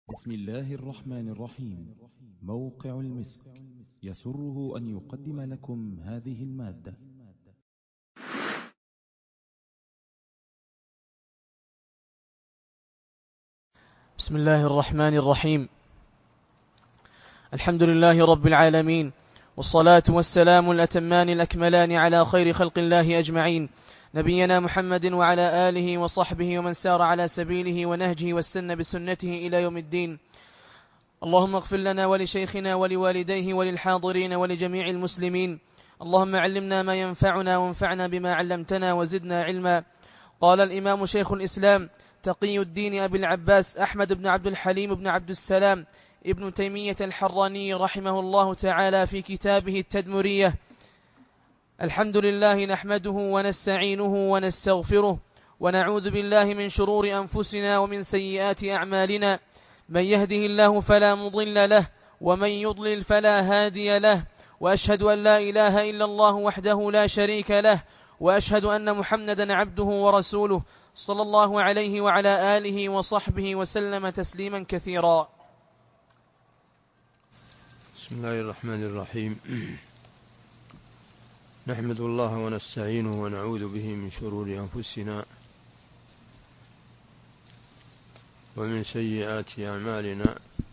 بسم الله الرحمن الرحيم. موقع المسك يسره أن يقدم لكم هذه المادة. بسم الله الرحمن الرحيم. الحمد لله رب العالمين، والصلاة والسلام الأتمان الأكملان على خير خلق الله أجمعين، نبينا محمد وعلى آله وصحبه ومن سار على سبيله ونهجه واستنى بسنته إلى يوم الدين. اللهم اغفر لنا ولشيخنا ولوالديه وللحاضرين ولجميع المسلمين. اللهم علمنا ما ينفعنا وانفعنا بما علمتنا وزدنا علما. قال الإمام شيخ الإسلام تقي الدين أبي العباس أحمد بن عبد الحليم بن عبد السلام ابن تيمية الحراني رحمه الله تعالى في كتابه التدمرية: الحمد لله نحمده ونستعينه ونستغفره ونعوذ بالله من شرور أنفسنا ومن سيئات أعمالنا، من يهده الله فلا مضل له ومن يضلل فلا هادي له، وأشهد أن لا إله إلا الله وحده لا شريك له، وأشهد أن محمدا عبده ورسوله صلى الله عليه وعلى آله وصحبه وسلم تسليما كثيرا. بسم الله الرحمن الرحيم. نحمد الله ونستعينه ونعوذ به من شرور أنفسنا ومن سيئات أعمالنا،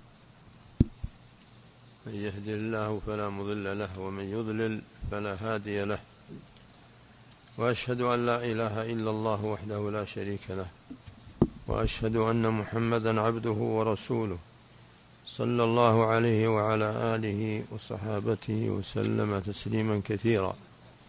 من يهد الله فلا مضل له ومن يضلل فلا هادي له، وأشهد أن لا إله إلا الله وحده لا شريك له، وأشهد أن محمدا عبده ورسوله صلى الله عليه وعلى آله وصحابته وسلم تسليما كثيرا.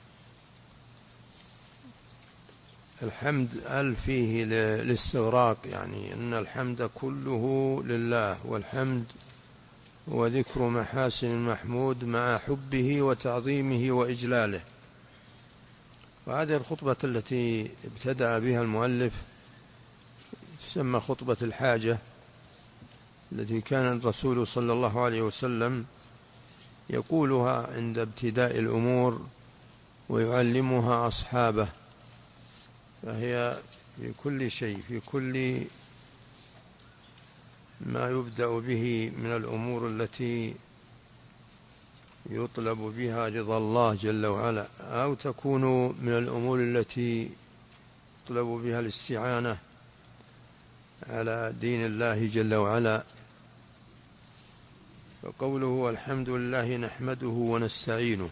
الحمد فيه الاستغراق، يعني أن الحمد كله لله، والحمد هو ذكر محاسن المحمود مع حبه وتعظيمه وإجلاله. وهذه الخطبة التي ابتدأ بها المؤلف تسمى خطبة الحاجة، التي كان الرسول صلى الله عليه وسلم يقولها عند ابتداء الأمور ويعلمها أصحابه، فهي في كل شيء، في كل ما يبدأ به من الأمور التي يطلب بها رضا الله جل وعلا، أو تكون من الأمور التي يطلب بها الاستعانة على دين الله جل وعلا. فقوله الحمد لله نحمده ونستعينه،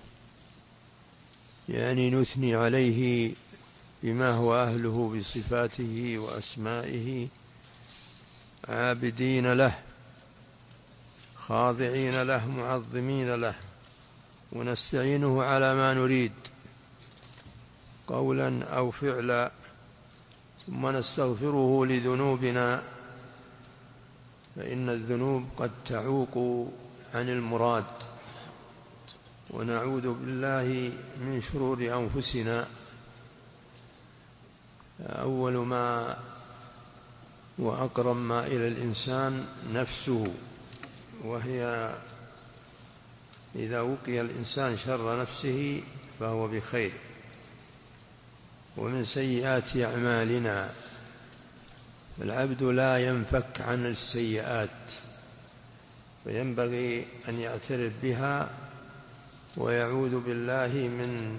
يعني نثني عليه بما هو أهله بصفاته وأسمائه، عابدين له خاضعين له معظمين له، ونستعينه على ما نريد قولا أو فعلا، ثم نستغفره لذنوبنا، فإن الذنوب قد تعوق عن المراد، ونعوذ بالله من شرور أنفسنا. أول ما وأقرب ما إلى الإنسان نفسه، وهي إذا وقي الإنسان شر نفسه فهو بخير. ومن سيئات أعمالنا، العبد لا ينفك عن السيئات، فينبغي أن يعترف بها ويعوذ بالله من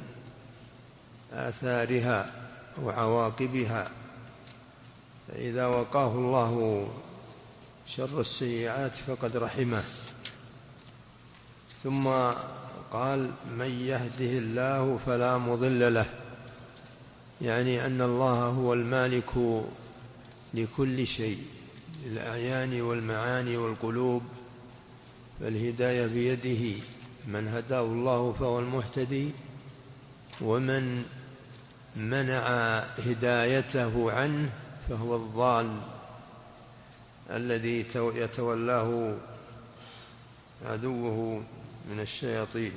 آثارها وعواقبها، فإذا وقاه الله شر السيئات فقد رحمه. ثم قال من يهده الله فلا مضل له، يعني أن الله هو المالك لكل شيء، الأعيان والمعاني والقلوب، فالهداية بيده، من هداه الله فهو المهتدي، ومن منع هدايته عنه فهو الضال الذي يتولاه عدوه من الشياطين.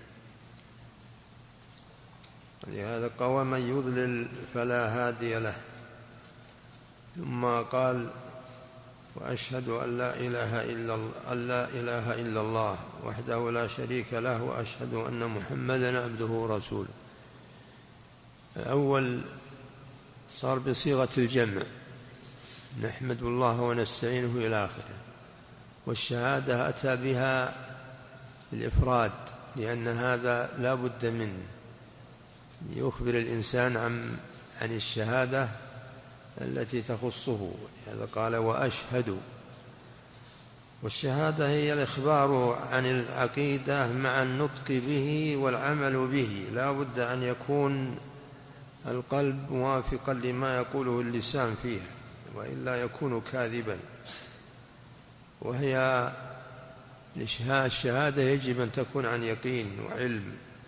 لهذا قال من يضلل فلا هادي له. ثم قال وأشهد أن لا إله إلا الله وحده لا شريك له، وأشهد أن محمدا عبده ورسوله. الأول صار بصيغة الجمع، نحمد الله ونستعينه إلى آخره. والشهادة أتى بها الإفراد، لأن هذا لا بد منه، يخبر الإنسان عن الشهادة التي تخصه، هذا قال وأشهد. والشهادة هي الإخبار عن العقيدة مع النطق به والعمل به، لا بد أن يكون القلب موافقا لما يقوله اللسان فيها، وإلا يكون كاذبا. وهي الشهادة يجب أن تكون عن يقين وعلم.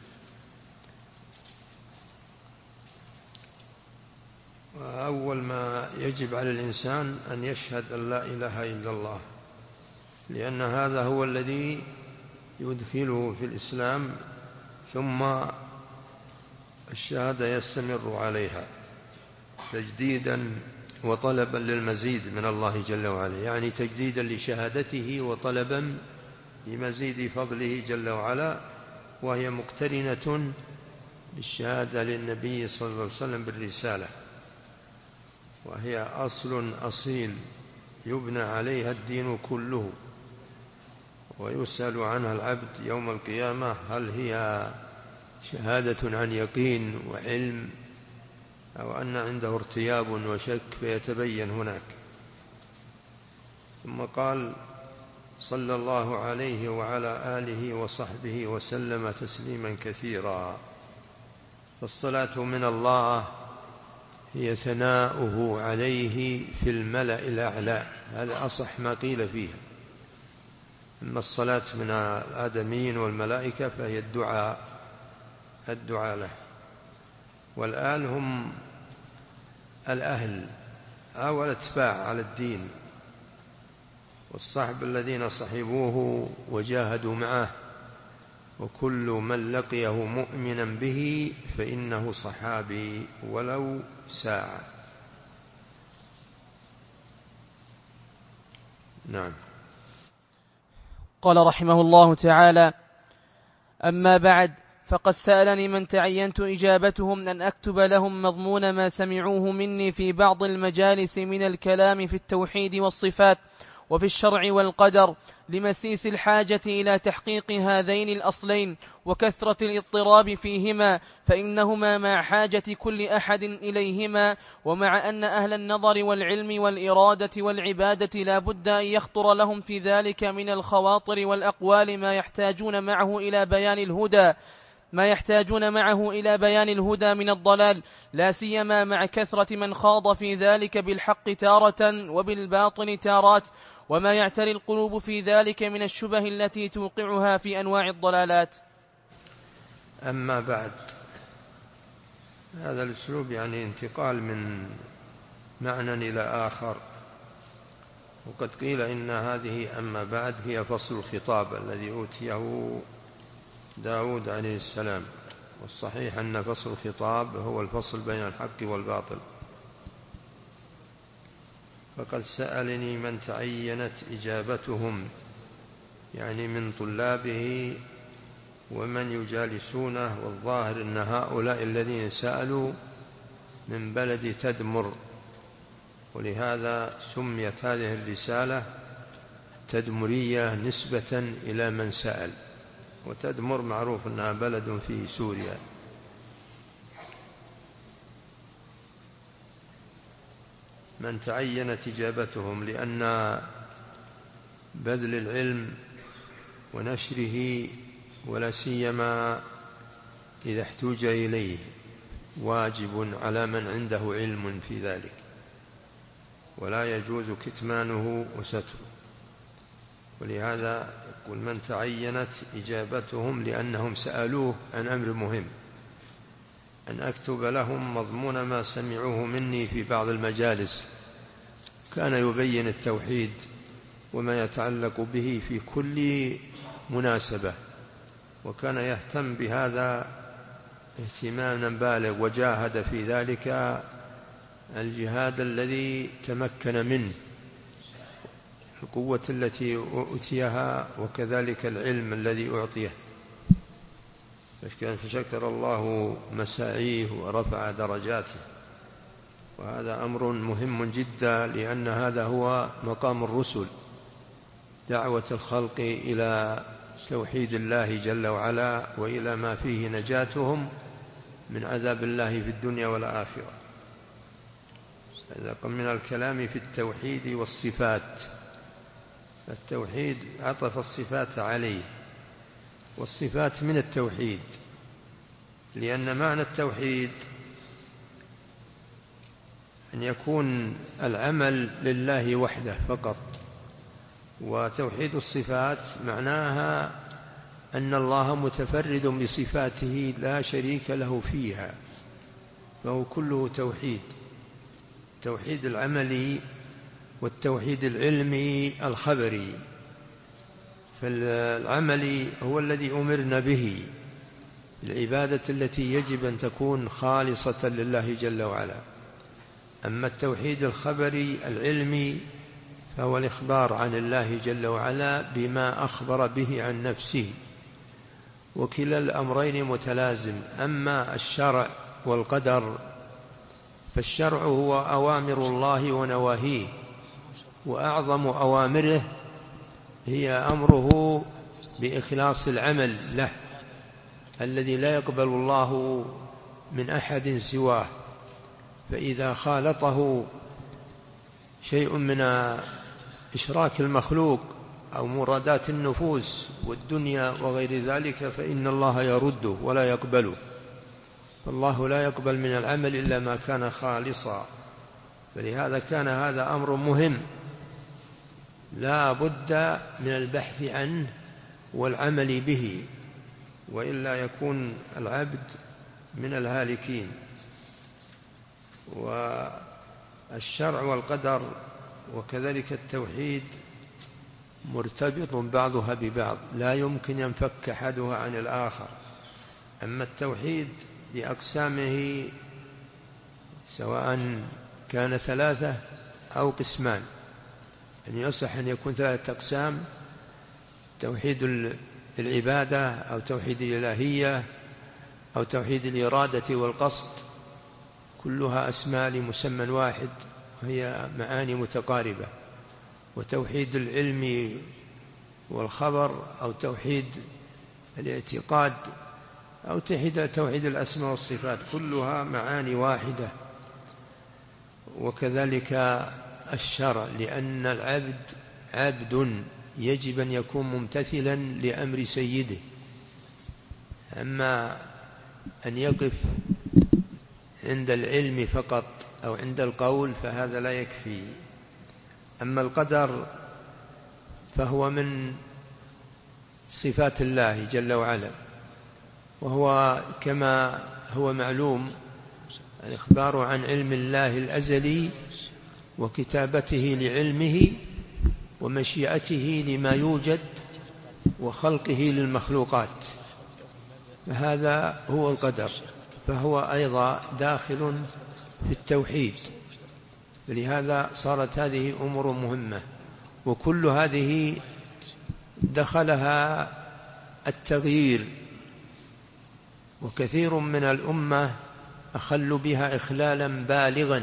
وأول ما يجب على الإنسان أن يشهد أن لا إله إلا الله، لأن هذا هو الذي يدخله في الإسلام، ثم الشهادة يستمر عليها تجديدا وطلبا للمزيد من الله جل وعلا، يعني تجديدا لشهادته وطلبا لمزيد فضله جل وعلا، وهي مقترنة بالشهادة للنبي صلى الله عليه وسلم بالرسالة، وهي أصل أصيل يبنى عليها الدين كله، ويسأل عنها العبد يوم القيامة هل هي شهادة عن يقين وعلم أو أن عنده ارتياب وشك، فيتبين هناك. ثم قال صلى الله عليه وعلى آله وصحبه وسلم تسليما كثيرا. فالصلاة من الله هي ثناؤه عليه في الملأ الأعلى، هذا أصح ما قيل فيها. أما الصلاة من الآدميين والملائكة فهي الدعاء له. والآل هم الأهل أو الاتباع على الدين، والصحب الذين صحبوه وجاهدوا معه، وكل من لقيه مؤمنا به فإنه صحابي ولو ساعة. نعم. قال رحمه الله تعالى: أما بعد، فقد سألني من تعينت إجابتهم أن أكتب لهم مضمون ما سمعوه مني في بعض المجالس من الكلام في التوحيد والصفات وفي الشرع والقدر، لمسيس الحاجة إلى تحقيق هذين الأصلين وكثرة الاضطراب فيهما، فإنهما مع حاجة كل أحد إليهما، ومع أن أهل النظر والعلم والإرادة والعبادة لا بد أن يخطر لهم في ذلك من الخواطر والأقوال ما يحتاجون معه إلى بيان الهدى من الضلال، لا سيما مع كثرة من خاض في ذلك بالحق تارة وبالباطل تارات، وما يعتري القلوب في ذلك من الشبه التي توقعها في أنواع الضلالات. أما بعد، هذا الأسلوب يعني انتقال من معنى إلى آخر، وقد قيل إن هذه أما بعد هي فصل الخطاب الذي أوتيه داود عليه السلام، والصحيح أن فصل الخطاب هو الفصل بين الحق والباطل. فقد سألني من تعينت إجابتهم، يعني من طلابه ومن يجالسونه، والظاهر أن هؤلاء الذين سألوا من بلد تدمر، ولهذا سميت هذه الرسالة تدمرية نسبة إلى من سأل، وتدمر معروف أنها بلد في سوريا. من تعينت إجابتهم، لأن بذل العلم ونشره ولا سيما إذا احتوج إليه واجب على من عنده علم في ذلك، ولا يجوز كتمانه وستره. ولهذا يقول من تعينت إجابتهم، لأنهم سألوه عن أمر مهم، أن أكتب لهم مضمون ما سمعوه مني في بعض المجالس. كان يبين التوحيد وما يتعلق به في كل مناسبة، وكان يهتم بهذا اهتماما بالغ، وجاهد في ذلك الجهاد الذي تمكن منه، القوة التي أؤتيها، وكذلك العلم الذي أعطيه، فشكر الله مساعيه ورفع درجاته. وهذا أمر مهم جدا، لأن هذا هو مقام الرسل، دعوة الخلق إلى توحيد الله جل وعلا وإلى ما فيه نجاتهم من عذاب الله في الدنيا والآخرة. هذا من الكلام في التوحيد والصفات. التوحيد عطف الصفات عليه، والصفات من التوحيد، لأن معنى التوحيد أن يكون العمل لله وحده فقط، وتوحيد الصفات معناها أن الله متفرد بصفاته لا شريك له فيها، فهو كله توحيد، توحيد العملي والتوحيد العلمي الخبري. فالعملي هو الذي أمرنا به، العبادة التي يجب أن تكون خالصة لله جل وعلا. أما التوحيد الخبري العلمي فهو الإخبار عن الله جل وعلا بما أخبر به عن نفسه، وكلا الأمرين متلازم. أما الشرع والقدر فالشرع هو أوامر الله ونواهيه، وأعظم أوامره هي أمره بإخلاص العمل له الذي لا يقبل الله من أحد سواه. فإذا خالطه شيء من إشراك المخلوق أو مرادات النفوس والدنيا وغير ذلك فإن الله يرده ولا يقبله. فالله لا يقبل من العمل إلا ما كان خالصا. فلهذا كان هذا أمر مهم لا بد من البحث عنه والعمل به، وإلا يكون العبد من الهالكين. والشرع والقدر وكذلك التوحيد مرتبط بعضها ببعض، لا يمكن ينفك أحدها عن الآخر. أما التوحيد بأقسامه سواء كان ثلاثة أو قسمان، أن يصح أن يكون ثلاثة أقسام: توحيد العبادة أو توحيد الإلهية أو توحيد الإرادة والقصد، كلها أسماء لمسمى واحد وهي معاني متقاربة. وتوحيد العلم والخبر أو توحيد الاعتقاد أو توحيد الأسماء والصفات، كلها معاني واحدة. وكذلك الشرع، لأن العبد عبد يجب أن يكون ممتثلا لأمر سيده. أما أن يقف عند العلم فقط أو عند القول فهذا لا يكفي. أما القدر فهو من صفات الله جل وعلا، وهو كما هو معلوم الإخبار عن علم الله الأزلي وكتابته لعلمه ومشيئته لما يوجد وخلقه للمخلوقات، فهذا هو القدر، فهو أيضا داخل في التوحيد. لهذا صارت هذه أمور مهمة، وكل هذه دخلها التغيير، وكثير من الأمة أخلوا بها إخلالا بالغا،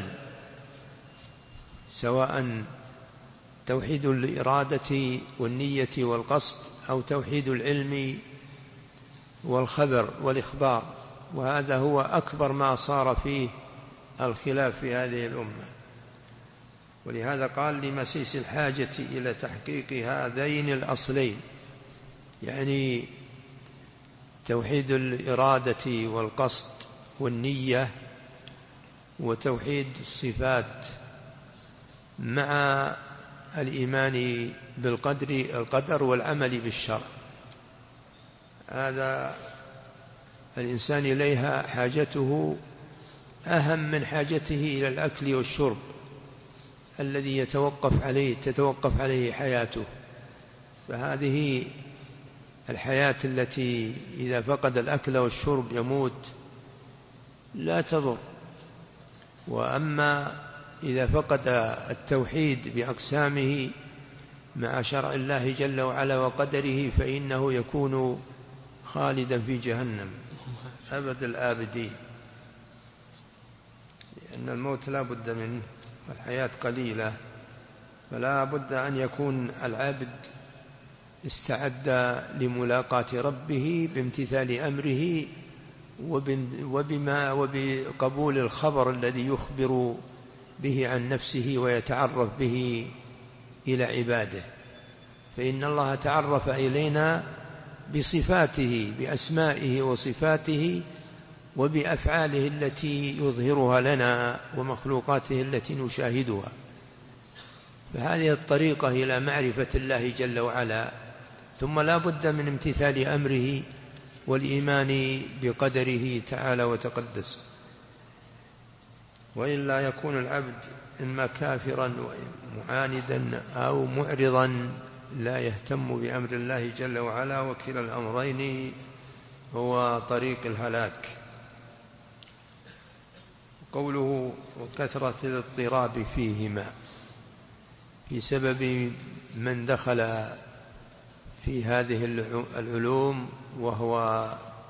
سواء توحيد الإرادة والنية والقصد أو توحيد العلم والخبر والإخبار. وهذا هو أكبر ما صار فيه الخلاف في هذه الأمة. ولهذا قال: لمسيس الحاجة إلى تحقيق هذين الأصلين، يعني توحيد الإرادة والقصد والنية، وتوحيد الصفات مع الإيمان بالقدر والعمل بالشرع. هذا الإنسان إليها حاجته أهم من حاجته إلى الأكل والشرب الذي تتوقف عليه حياته. فهذه الحياة التي إذا فقد الأكل والشرب يموت لا تضر. وأما إذا فقد التوحيد بأقسامه مع شرع الله جل وعلا وقدره فإنه يكون خالدا في جهنم أبد الآبدين، لأن الموت لا بد منه والحياة قليلة. فلا بد أن يكون العبد استعد لملاقاة ربه بامتثال أمره وبقبول الخبر الذي يخبر به عن نفسه ويتعرف به إلى عباده. فإن الله تعرف إلينا بصفاته، بأسمائه وصفاته وبأفعاله التي يظهرها لنا ومخلوقاته التي نشاهدها. فهذه الطريقة إلى معرفة الله جل وعلا. ثم لا بد من امتثال أمره والإيمان بقدره تعالى وتقدس، وإلا يكون العبد إما كافرا معاندا أو معرضا لا يهتم بأمر الله جل وعلا، وكلا الأمرين هو طريق الهلاك. قوله وكثرة الاضطراب فيهما في سبب من دخل في هذه العلوم وهو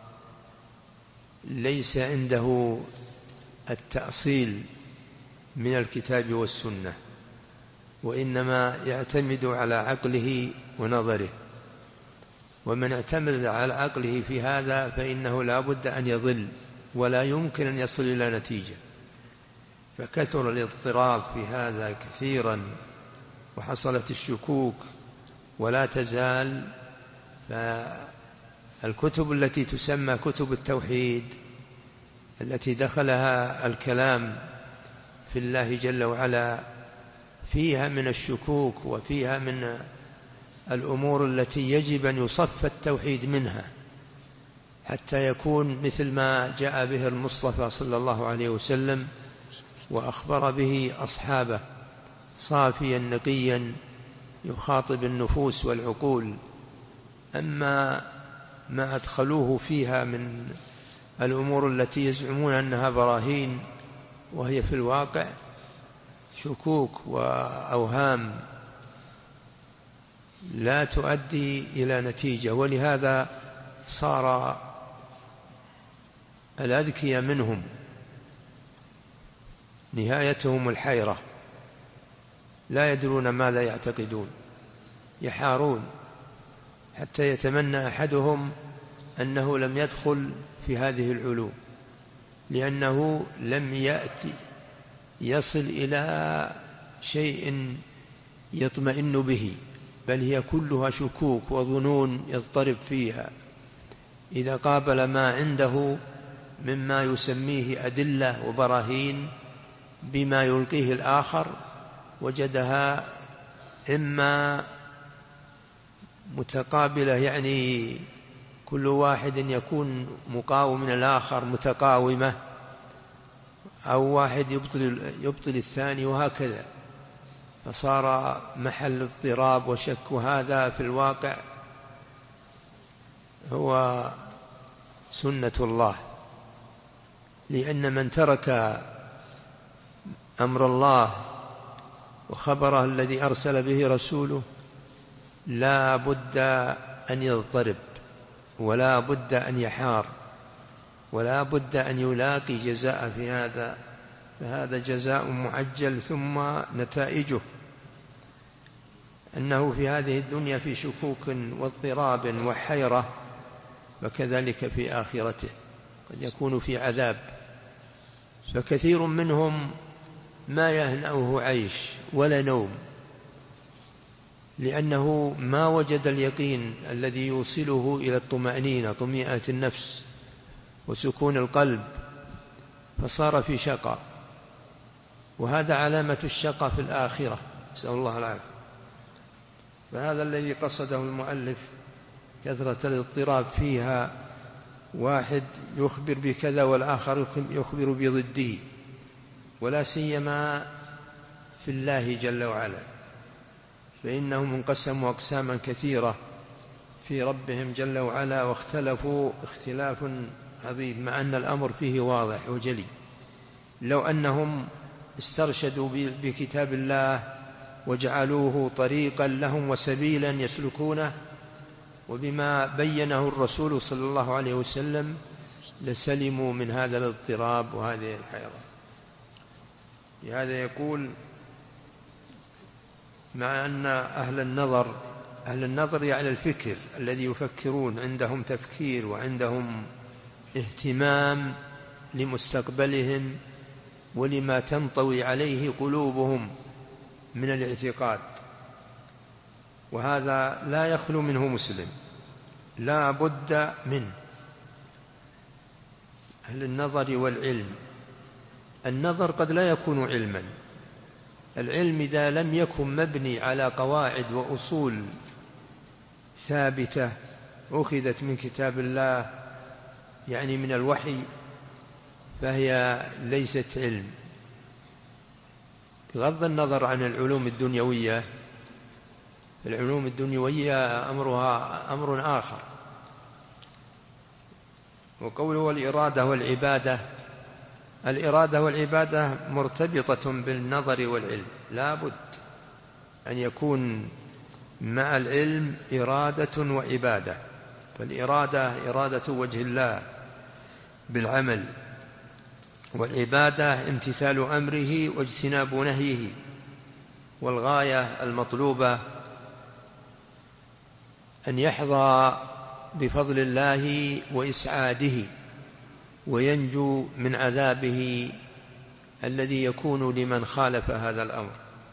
ليس عنده التأصيل من الكتاب والسنة، وإنما يعتمد على عقله ونظره. ومن اعتمد على عقله في هذا فإنه لا بد أن يضل ولا يمكن أن يصل إلى نتيجة. فكثر الاضطراب في هذا كثيرا، وحصلت الشكوك ولا تزال. فالكتب التي تسمى كتب التوحيد التي دخلها الكلام في الله جل وعلا فيها من الشكوك وفيها من الأمور التي يجب أن يصف التوحيد منها حتى يكون مثل ما جاء به المصطفى صلى الله عليه وسلم وأخبر به أصحابه، صافيا نقيا يخاطب النفوس والعقول. أما ما أدخلوه فيها من الأمور التي يزعمون أنها براهين وهي في الواقع شكوك وأوهام لا تؤدي إلى نتيجة. ولهذا صار الأذكياء منهم نهايتهم الحيرة، لا يدرون ماذا يعتقدون، يحارون، حتى يتمنى أحدهم أنه لم يدخل في هذه العلوم لأنه لم يصل إلى شيء يطمئن به، بل هي كلها شكوك وظنون يضطرب فيها. إذا قابل ما عنده مما يسميه أدلة وبراهين بما يلقيه الآخر وجدها إما متقابلة، يعني كل واحد يكون مقاوم من الآخر متقاومة، أو واحد يبطل الثاني، وهكذا. فصار محل اضطراب وشك. وهذا في الواقع هو سنة الله، لأن من ترك أمر الله وخبره الذي أرسل به رسوله لا بد أن يضطرب، ولا بد أن يحار، ولا بد أن يلاقي جزاء في هذا. فهذا جزاء معجل، ثم نتائجه أنه في هذه الدنيا في شكوك واضطراب وحيرة، وكذلك في آخرته قد يكون في عذاب. فكثير منهم ما يهنأه عيش ولا نوم، لأنه ما وجد اليقين الذي يوصله إلى الطمأنينة، طمأنينة النفس وسكون القلب، فصار في شقاء. وهذا علامة الشقاء في الآخرة، نسأل الله العافية. فهذا الذي قصده المؤلف، كثرة الاضطراب فيها، واحد يخبر بكذا والآخر يخبر بضده، ولا سيما في الله جل وعلا، فإنهم انقسموا أقساما كثيرة في ربهم جل وعلا، واختلفوا اختلاف عظيم، مع أن الأمر فيه واضح وجلي. لو أنهم استرشدوا بكتاب الله وجعلوه طريقا لهم وسبيلا يسلكونه، وبما بينه الرسول صلى الله عليه وسلم، لسلموا من هذا الاضطراب وهذه الحيرة. لهذا يقول: مع أن أهل النظر أهل النظر يعني الفكر الذي يفكرون، عندهم تفكير وعندهم اهتمام لمستقبلهم ولما تنطوي عليه قلوبهم من الاعتقاد، وهذا لا يخلو منه مسلم، لا بد منه. أهل النظر والعلم، النظر قد لا يكون علما، العلم إذا لم يكن مبني على قواعد وأصول ثابتة أخذت من كتاب الله يعني من الوحي فهي ليست علم. بغض النظر عن العلوم الدنيوية، العلوم الدنيوية أمرها أمر آخر. وقوله الإرادة والعبادة، الإرادة والعبادة مرتبطة بالنظر والعلم، لا بد أن يكون مع العلم إرادة وعبادة. فالإرادة إرادة وجه الله بالعمل، والعبادة امتثال أمره واجتناب نهيه، والغاية المطلوبة أن يحظى بفضل الله وإسعاده وينجو من عذابه الذي يكون لمن خالف هذا الأمر.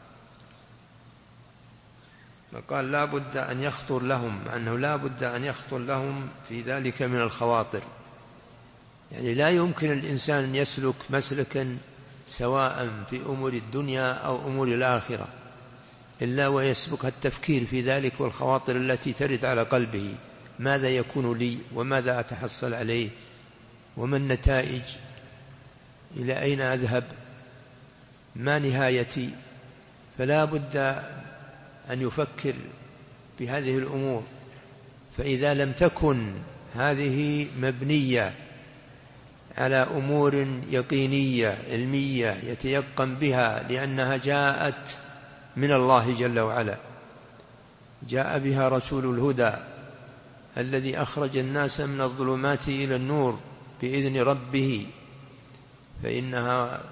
فقال لا بد أن يخطر لهم، أنه لا بد أن يخطر لهم في ذلك من الخواطر، يعني لا يمكن الإنسان أن يسلك مسلكا سواء في أمور الدنيا أو أمور الآخرة إلا ويسبق التفكير في ذلك والخواطر التي ترد على قلبه، ماذا يكون لي وماذا أتحصل عليه وما النتائج، إلى أين أذهب، ما نهايتي. فلا بد أن يفكر بهذه الأمور. فإذا لم تكن هذه مبنية على أمور يقينية علمية يتيقن بها لأنها جاءت من الله جل وعلا، جاء بها رسول الهدى الذي أخرج الناس من الظلمات إلى النور بإذن ربه، فإنها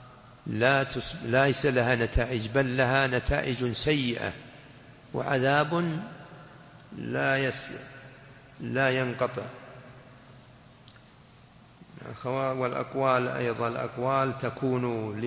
ليس لها نتائج، بل لها نتائج سيئة وعذاب لا ينقطع. والأقوال أيضا، الأقوال تكون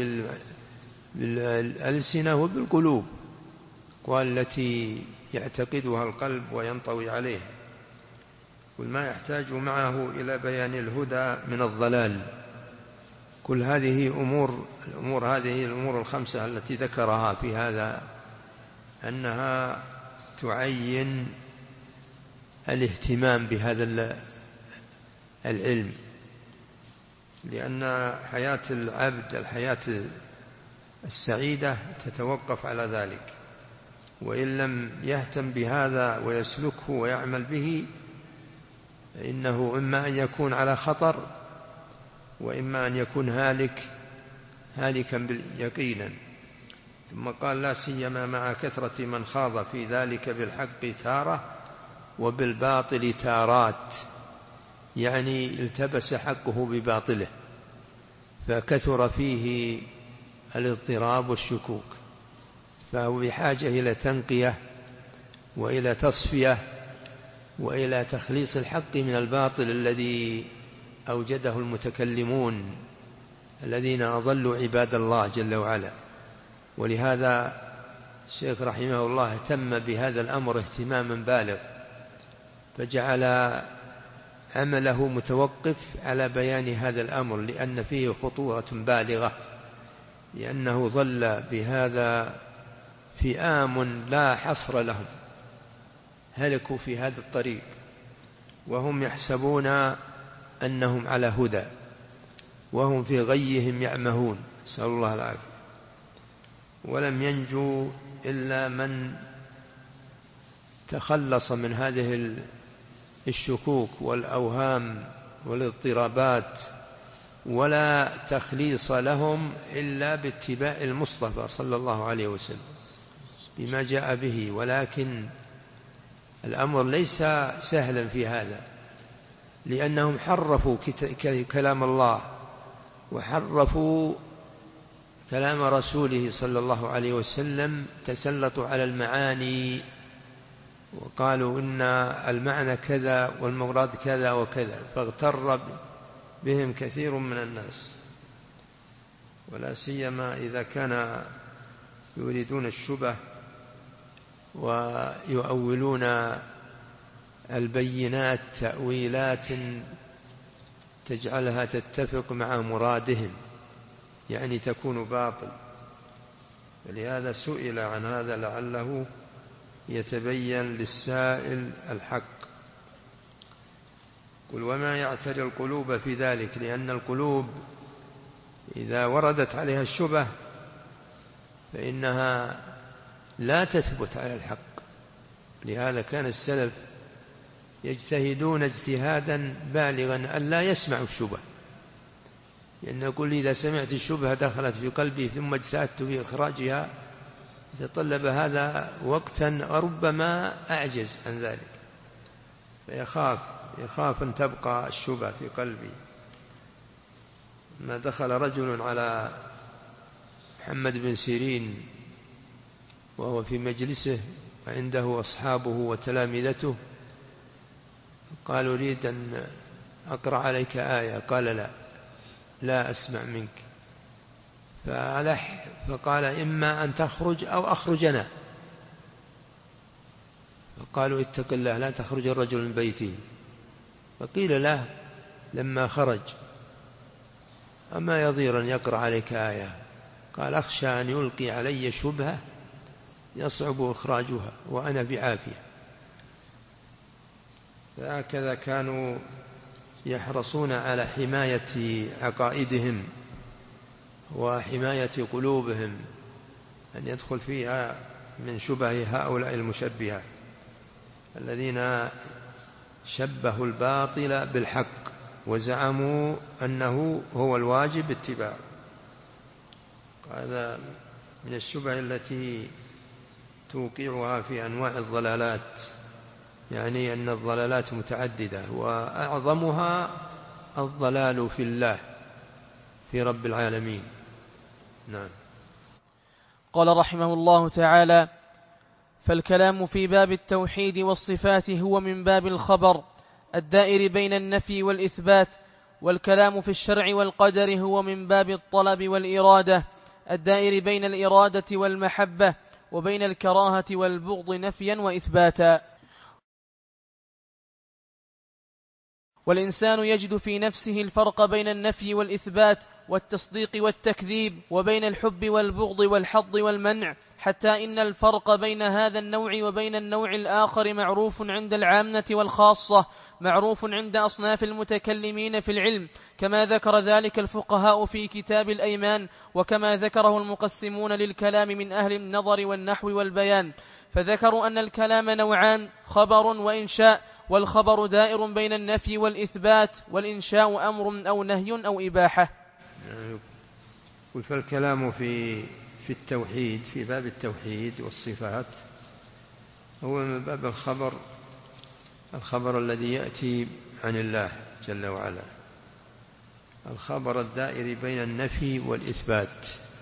للألسنة وبالقلوب، أقوال التي يعتقدها القلب وينطوي عليها، وما يحتاج معه إلى بيان الهدى من الضلال. كل هذه هذه الأمور الخمسة التي ذكرها في هذا أنها تعين الاهتمام بهذا العلم، لأن حياة العبد الحياة السعيدة تتوقف على ذلك، وإن لم يهتم بهذا ويسلكه ويعمل به إنه إما أن يكون على خطر وإما أن يكون هالكا يقينا. ثم قال لا سيما مع كثرة من خاض في ذلك بالحق تارة وبالباطل تارات، يعني التبس حقه بباطله فكثر فيه الاضطراب والشكوك، فهو بحاجة إلى تنقية وإلى تصفية وإلى تخليص الحق من الباطل الذي أوجده المتكلمون الذين أضلوا عباد الله جل وعلا. ولهذا الشيخ رحمه الله اهتم بهذا الأمر اهتماما بالغ، فجعل عمله متوقف على بيان هذا الأمر لأن فيه خطورة بالغة، لأنه ظل بهذا فئام لا حصر لهم، هلكوا في هذا الطريق وهم يحسبون أنهم على هدى وهم في غيهم يعمهون، نسأل الله العافية. ولم ينجو إلا من تخلص من هذه الشكوك والأوهام والاضطرابات، ولا تخليص لهم إلا باتباع المصطفى صلى الله عليه وسلم بما جاء به. ولكن الأمر ليس سهلا في هذا، لأنهم حرفوا كلام الله وحرفوا كلام رسوله صلى الله عليه وسلم، تسلطوا على المعاني وقالوا إن المعنى كذا والمراد كذا وكذا، فاغتر بهم كثير من الناس، ولا سيما إذا كان يريدون الشبه ويؤولون البينات تأويلات تجعلها تتفق مع مرادهم، يعني تكون باطل. ولهذا سئل عن هذا لعله يتبين للسائل الحق. قل وما يعتري القلوب في ذلك، لأن القلوب إذا وردت عليها الشبه فإنها لا تثبت على الحق. لهذا كان السلف يجتهدون اجتهادا بالغا ألا يسمعوا الشبه، لأن يقول إذا سمعت الشبهة دخلت في قلبي ثم اجتهدت في إخراجها يتطلب هذا وقتا وربما أعجز عن ذلك، فيخاف أن تبقى الشبهة في قلبي. ما دخل رجل على محمد بن سيرين وهو في مجلسه وعنده أصحابه وتلامذته، قالوا أريد أن أقرأ عليك آية، قال لا أسمع منك، فألح فقال إما أن تخرج أو أخرج أنا. فقالوا اتق الله لا تخرج الرجل من بيته. فقيل له لما خرج أما يضير أن يقرأ عليك آية؟ قال أخشى أن يلقي علي شبهة يصعب إخراجها وأنا بعافية. فهكذا كانوا يحرصون على حماية عقائدهم وحماية قلوبهم أن يدخل فيها من شبه هؤلاء المشبهة الذين شبهوا الباطل بالحق وزعموا أنه هو الواجب اتباعه. هذا من الشبه التي توقعها في أنواع الضلالات، يعني أن الضلالات متعددة وأعظمها الضلال في الله في رب العالمين. نعم. قال رحمه الله تعالى: فالكلام في باب التوحيد والصفات هو من باب الخبر الدائر بين النفي والإثبات، والكلام في الشرع والقدر هو من باب الطلب والإرادة الدائر بين الإرادة والمحبة وبين الكراهة والبغض نفيا وإثباتا. والإنسان يجد في نفسه الفرق بين النفي والإثبات والتصديق والتكذيب، وبين الحب والبغض والحظ والمنع، حتى إن الفرق بين هذا النوع وبين النوع الآخر معروف عند العامة والخاصة، معروف عند أصناف المتكلمين في العلم، كما ذكر ذلك الفقهاء في كتاب الأيمان، وكما ذكره المقسمون للكلام من أهل النظر والنحو والبيان. فذكروا أن الكلام نوعان: خبر وإنشاء، والخبر دائر بين النفي والإثبات، والإنشاء أمر أو نهي أو إباحة. فالكلام في التوحيد في باب التوحيد والصفات هو من باب الخبر الذي يأتي عن الله جل وعلا، الخبر الدائر بين النفي والإثبات.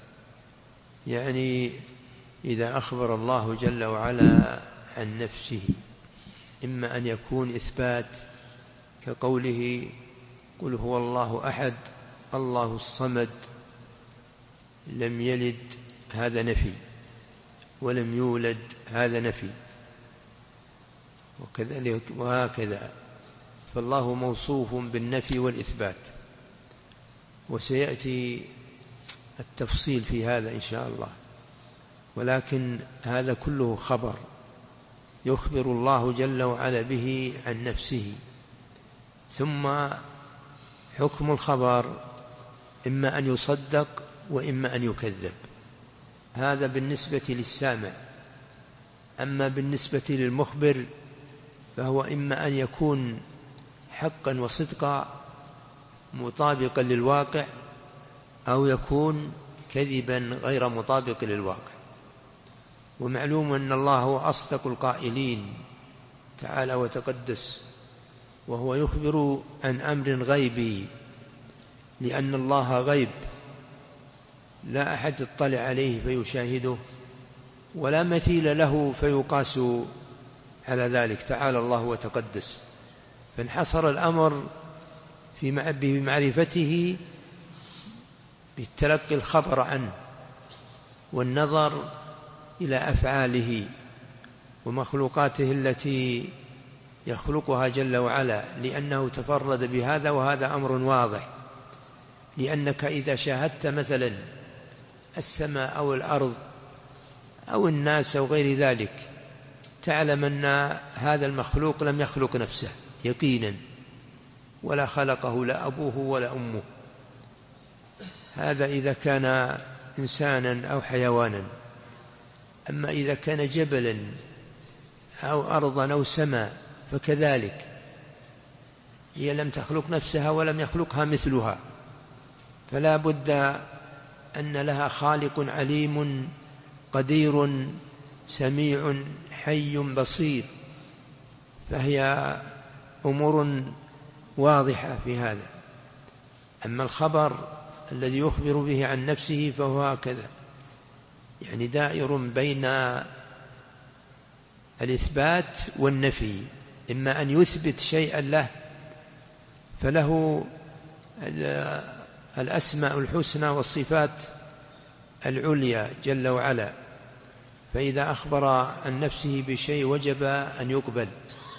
يعني إذا أخبر الله جل وعلا عن نفسه إما أن يكون إثبات كقوله قل هو الله أحد الله الصمد لم يلد، هذا نفي، ولم يولد، هذا نفي، وكذلك وهكذا. فالله موصوف بالنفي والإثبات، وسيأتي التفصيل في هذا إن شاء الله. ولكن هذا كله خبر يخبر الله جل وعلا به عن نفسه. ثم حكم الخبر إما أن يصدق وإما أن يكذب، هذا بالنسبة للسامع. أما بالنسبة للمخبر فهو إما أن يكون حقا وصدقا مطابقا للواقع، أو يكون كذبا غير مطابق للواقع. ومعلوم أن الله هو أصدق القائلين تعالى وتقدس، وهو يخبر عن أمر غيبي، لأن الله غيب لا أحد يطلع عليه فيشاهده، ولا مثيل له فيقاس على ذلك تعالى الله وتقدس. فانحصر الأمر بمعرفته بالتلقي الخبر عنه والنظر إلى أفعاله ومخلوقاته التي يخلقها جل وعلا، لأنه تفرد بهذا، وهذا أمر واضح. لأنك إذا شاهدت مثلا السماء أو الأرض أو الناس أو غير ذلك تعلم أن هذا المخلوق لم يخلق نفسه يقينا، ولا خلقه لا أبوه ولا أمه. هذا إذا كان إنسانا أو حيوانا. أما إذا كان جبلا أو أرضا أو سماء فكذلك هي لم تخلق نفسها ولم يخلقها مثلها، فلا بد أن لها خالق عليم قدير سميع حي بصير. فهي أمور واضحة في هذا. أما الخبر الذي يخبر به عن نفسه فهو هكذا، يعني دائر بين الإثبات والنفي. إما أن يثبت شيئا له فله الأسماء الحسنى والصفات العليا جل وعلا، فإذا أخبر عن نفسه بشيء وجب أن يقبل.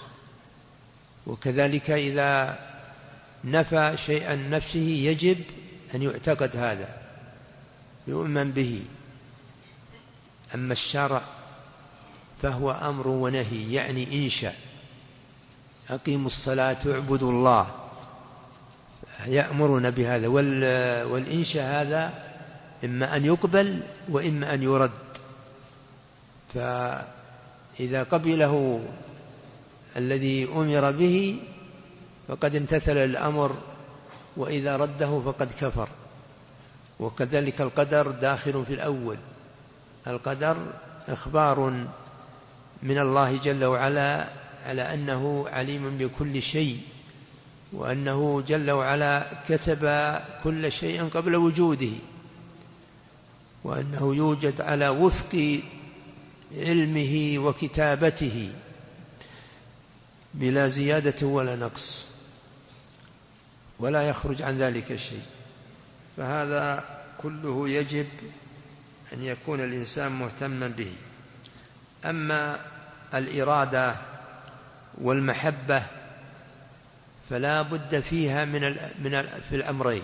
وكذلك إذا نفى شيئا نفسه يجب أن يعتقد هذا، يؤمن به. أما الشرع فهو أمر ونهي، يعني إنشاء. أقيموا الصلاة واعبدوا الله، يأمرنا بهذا. والإنشاء هذا إما أن يقبل وإما أن يرد. فإذا قبله الذي أمر به فقد امتثل الأمر، وإذا رده فقد كفر. وكذلك القدر داخل في الأول. القدر إخبار من الله جل وعلا على أنه عليم بكل شيء، وأنه جل وعلا كتب كل شيء قبل وجوده، وأنه يوجد على وفق علمه وكتابته بلا زيادة ولا نقص، ولا يخرج عن ذلك شيء. فهذا كله يجب أن يكون الإنسان مهتما به. أما الإرادة والمحبة فلا بد فيها في الأمرين.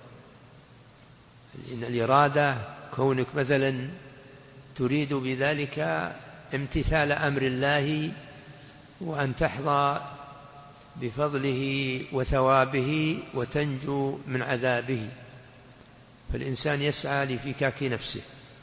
إن الإرادة كونك مثلا تريد بذلك امتثال أمر الله وأن تحظى بفضله وثوابه وتنجو من عذابه، فالإنسان يسعى لفكاك نفسه.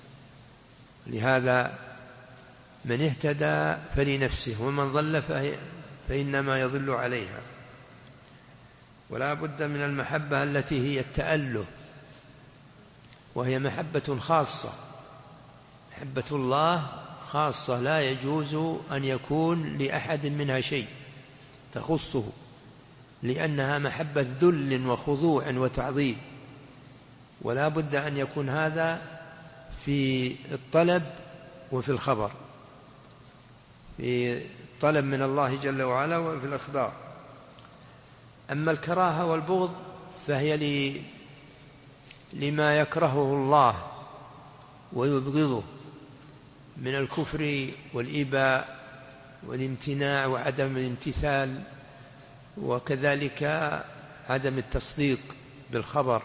لهذا من اهتدى فلنفسه ومن ضل فإنما يضل عليها. ولا بد من المحبة التي هي التأله، وهي محبة خاصة، محبة الله خاصة، لا يجوز أن يكون لأحد منها شيء تخصه، لأنها محبة ذل وخضوع وتعظيم. ولا بد أن يكون هذا في الطلب وفي الخبر، في الطلب من الله جل وعلا وفي الأخبار. أما الكراهة والبغض فهي لما يكرهه الله ويبغضه من الكفر والإباء والامتناع وعدم الامتثال، وكذلك عدم التصديق بالخبر،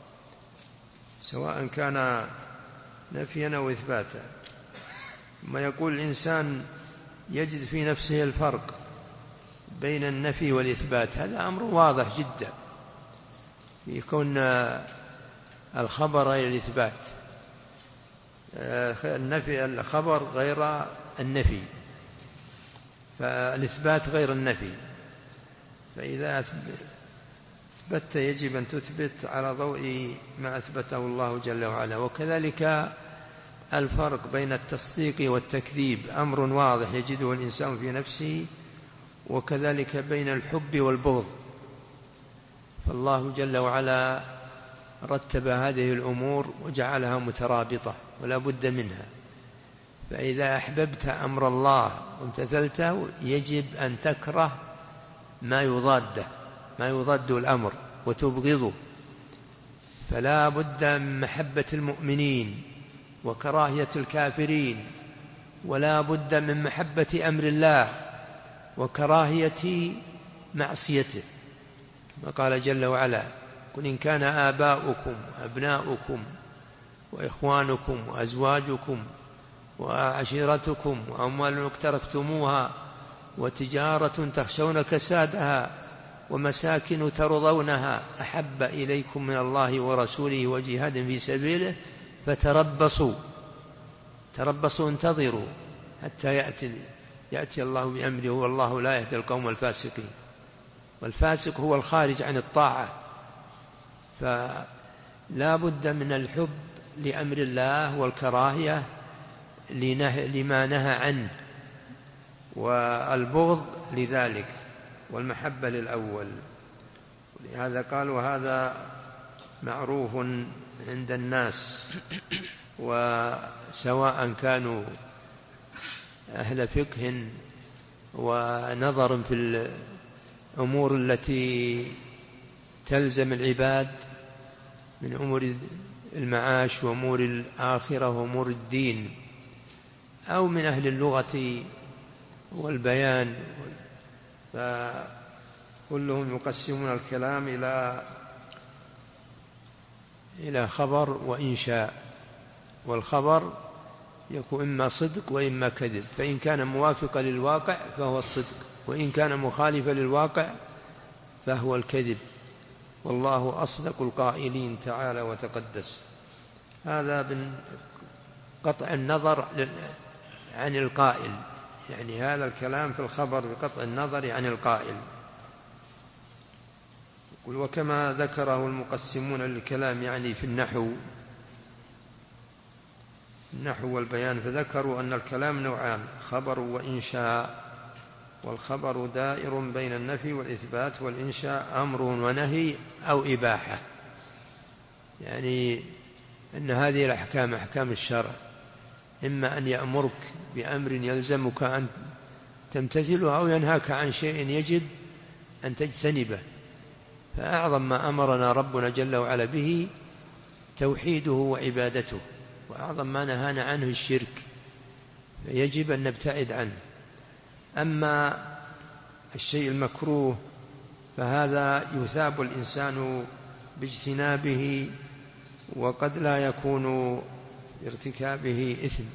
سواء كان نفيا أو إثباتا. ثم يقول الإنسان يجد في نفسه الفرق بين النفي والإثبات. هذا أمر واضح جدا، يكون الخبر غير الإثبات، الخبر غير النفي، فالإثبات غير النفي. فإذا أثبت يجب أن تثبت على ضوء ما أثبته الله جل وعلا. وكذلك الفرق بين التصديق والتكذيب أمر واضح يجده الإنسان في نفسه، وكذلك بين الحب والبغض. فالله جل وعلا رتب هذه الأمور وجعلها مترابطة ولا بد منها. فإذا أحببت أمر الله وامتثلته يجب أن تكره ما يضاد الأمر وتبغضه. فلا بد من محبة المؤمنين وكراهية الكافرين، ولا بد من محبة أمر الله وكراهية معصيته. وقال جل وعلا: قل إن كان آباؤكم وأبناؤكم وإخوانكم وأزواجكم وعشيرتكم وأموال اقترفتموها وتجارة تخشون كسادها ومساكن ترضونها أحب إليكم من الله ورسوله وجهاد في سبيله فتربصوا انتظروا حتى يأتي الله بأمره، والله لا يهدي القوم الفاسقين. والفاسق هو الخارج عن الطاعة. فلا بد من الحب لأمر الله والكراهية لما نهى عنه، والبغض لذلك، والمحبة للأول. ولهذا قال: وهذا معروف عند الناس، وسواء كانوا أهل فقه ونظر في الأمور التي تلزم العباد من أمور المعاش وأمور الآخرة وأمور الدين، أو من أهل اللغة والبيان، فكلهم يقسمون الكلام إلى خبر وإنشاء. والخبر يكون إما صدق وإما كذب، فإن كان موافقا للواقع فهو الصدق، وإن كان مخالفا للواقع فهو الكذب. والله أصدق القائلين تعالى وتقدس. هذا بقطع النظر عن القائل، يعني هذا الكلام في الخبر بقطع النظر عن القائل. وكما ذكره المقسمون للكلام يعني في النحو والبيان، فذكروا أن الكلام نوعان: خبر وإنشاء. والخبر دائر بين النفي والإثبات، والإنشاء أمر ونهي أو إباحة، يعني أن هذه الأحكام أحكام الشرع إما أن يأمرك بأمر يلزمك أن تمتثله، أو ينهاك عن شيء يجب أن تجتنبه. فأعظم ما أمرنا ربنا جل وعلا به توحيده وعبادته، وأعظم ما نهانا عنه الشرك، فيجب أن نبتعد عنه. أما الشيء المكروه فهذا يثاب الإنسان باجتنابه، وقد لا يكون بارتكابه إثم،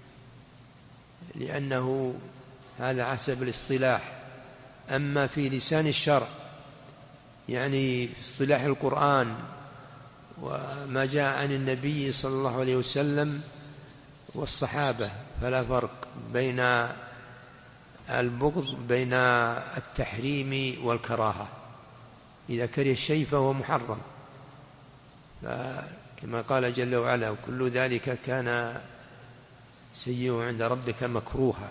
لأنه هذا حسب الاصطلاح. أما في لسان الشرع، يعني في اصطلاح القرآن وما جاء عن النبي صلى الله عليه وسلم والصحابة، فلا فرق بين البغض بين التحريم والكراهة. إذا كره الشيء فهو محرم، كما قال جل وعلا: وكل ذلك كان سيئه عند ربك مكروها.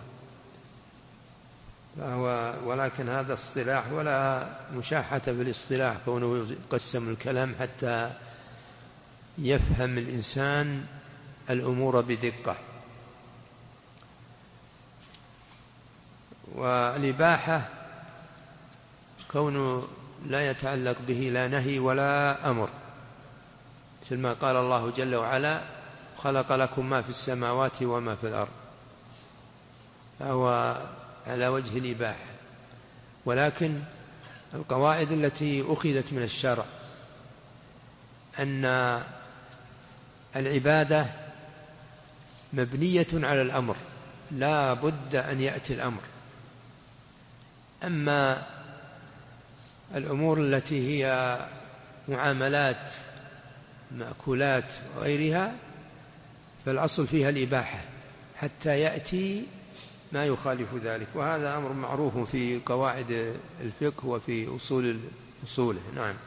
ولكن هذا اصطلاح، ولا مشاحة في الاصطلاح، كونه يقسم الكلام حتى يفهم الإنسان الأمور بدقة. والإباحة كونه لا يتعلق به لا نهي ولا أمر، مثل ما قال الله جل وعلا: خلق لكم ما في السماوات وما في الأرض، فهو على وجه الإباحة. ولكن القواعد التي أخذت من الشرع أن العبادة مبنية على الأمر، لا بد أن يأتي الأمر. أما الأمور التي هي معاملات مأكولات وغيرها فالأصل فيها الإباحة حتى يأتي ما يخالف ذلك، وهذا أمر معروف في قواعد الفقه وفي أصوله. نعم.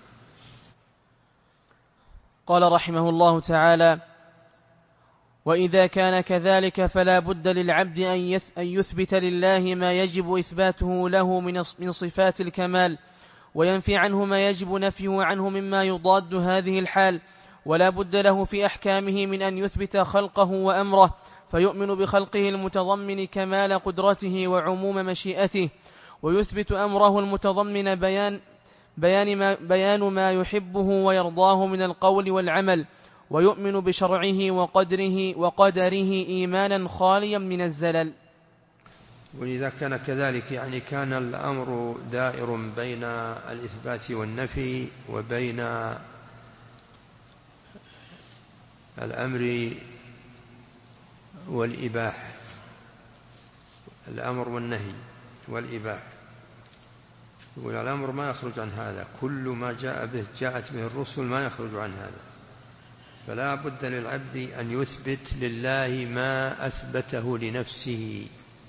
قال رحمه الله تعالى: وإذا كان كذلك فلا بد للعبد أن يثبت لله ما يجب إثباته له من صفات الكمال، وينفي عنه ما يجب نفيه عنه مما يضاد هذه الحال. ولا بد له في أحكامه من أن يثبت خلقه وأمره، فيؤمن بخلقه المتضمن كمال قدرته وعموم مشيئته، ويثبت أمره المتضمن بيان ما يحبه ويرضاه من القول والعمل، ويؤمن بشرعه وقدره إيمانا خاليا من الزلل. وإذا كان كذلك يعني كان الأمر دائر بين الإثبات والنفي وبين الأمر والإباحة، الأمر والنهي والإباحة. يقول الأمر ما يخرج عن هذا، كل ما جاءت به الرسل ما يخرج عن هذا، فلا بد للعبد أن يثبت لله ما أثبته لنفسه،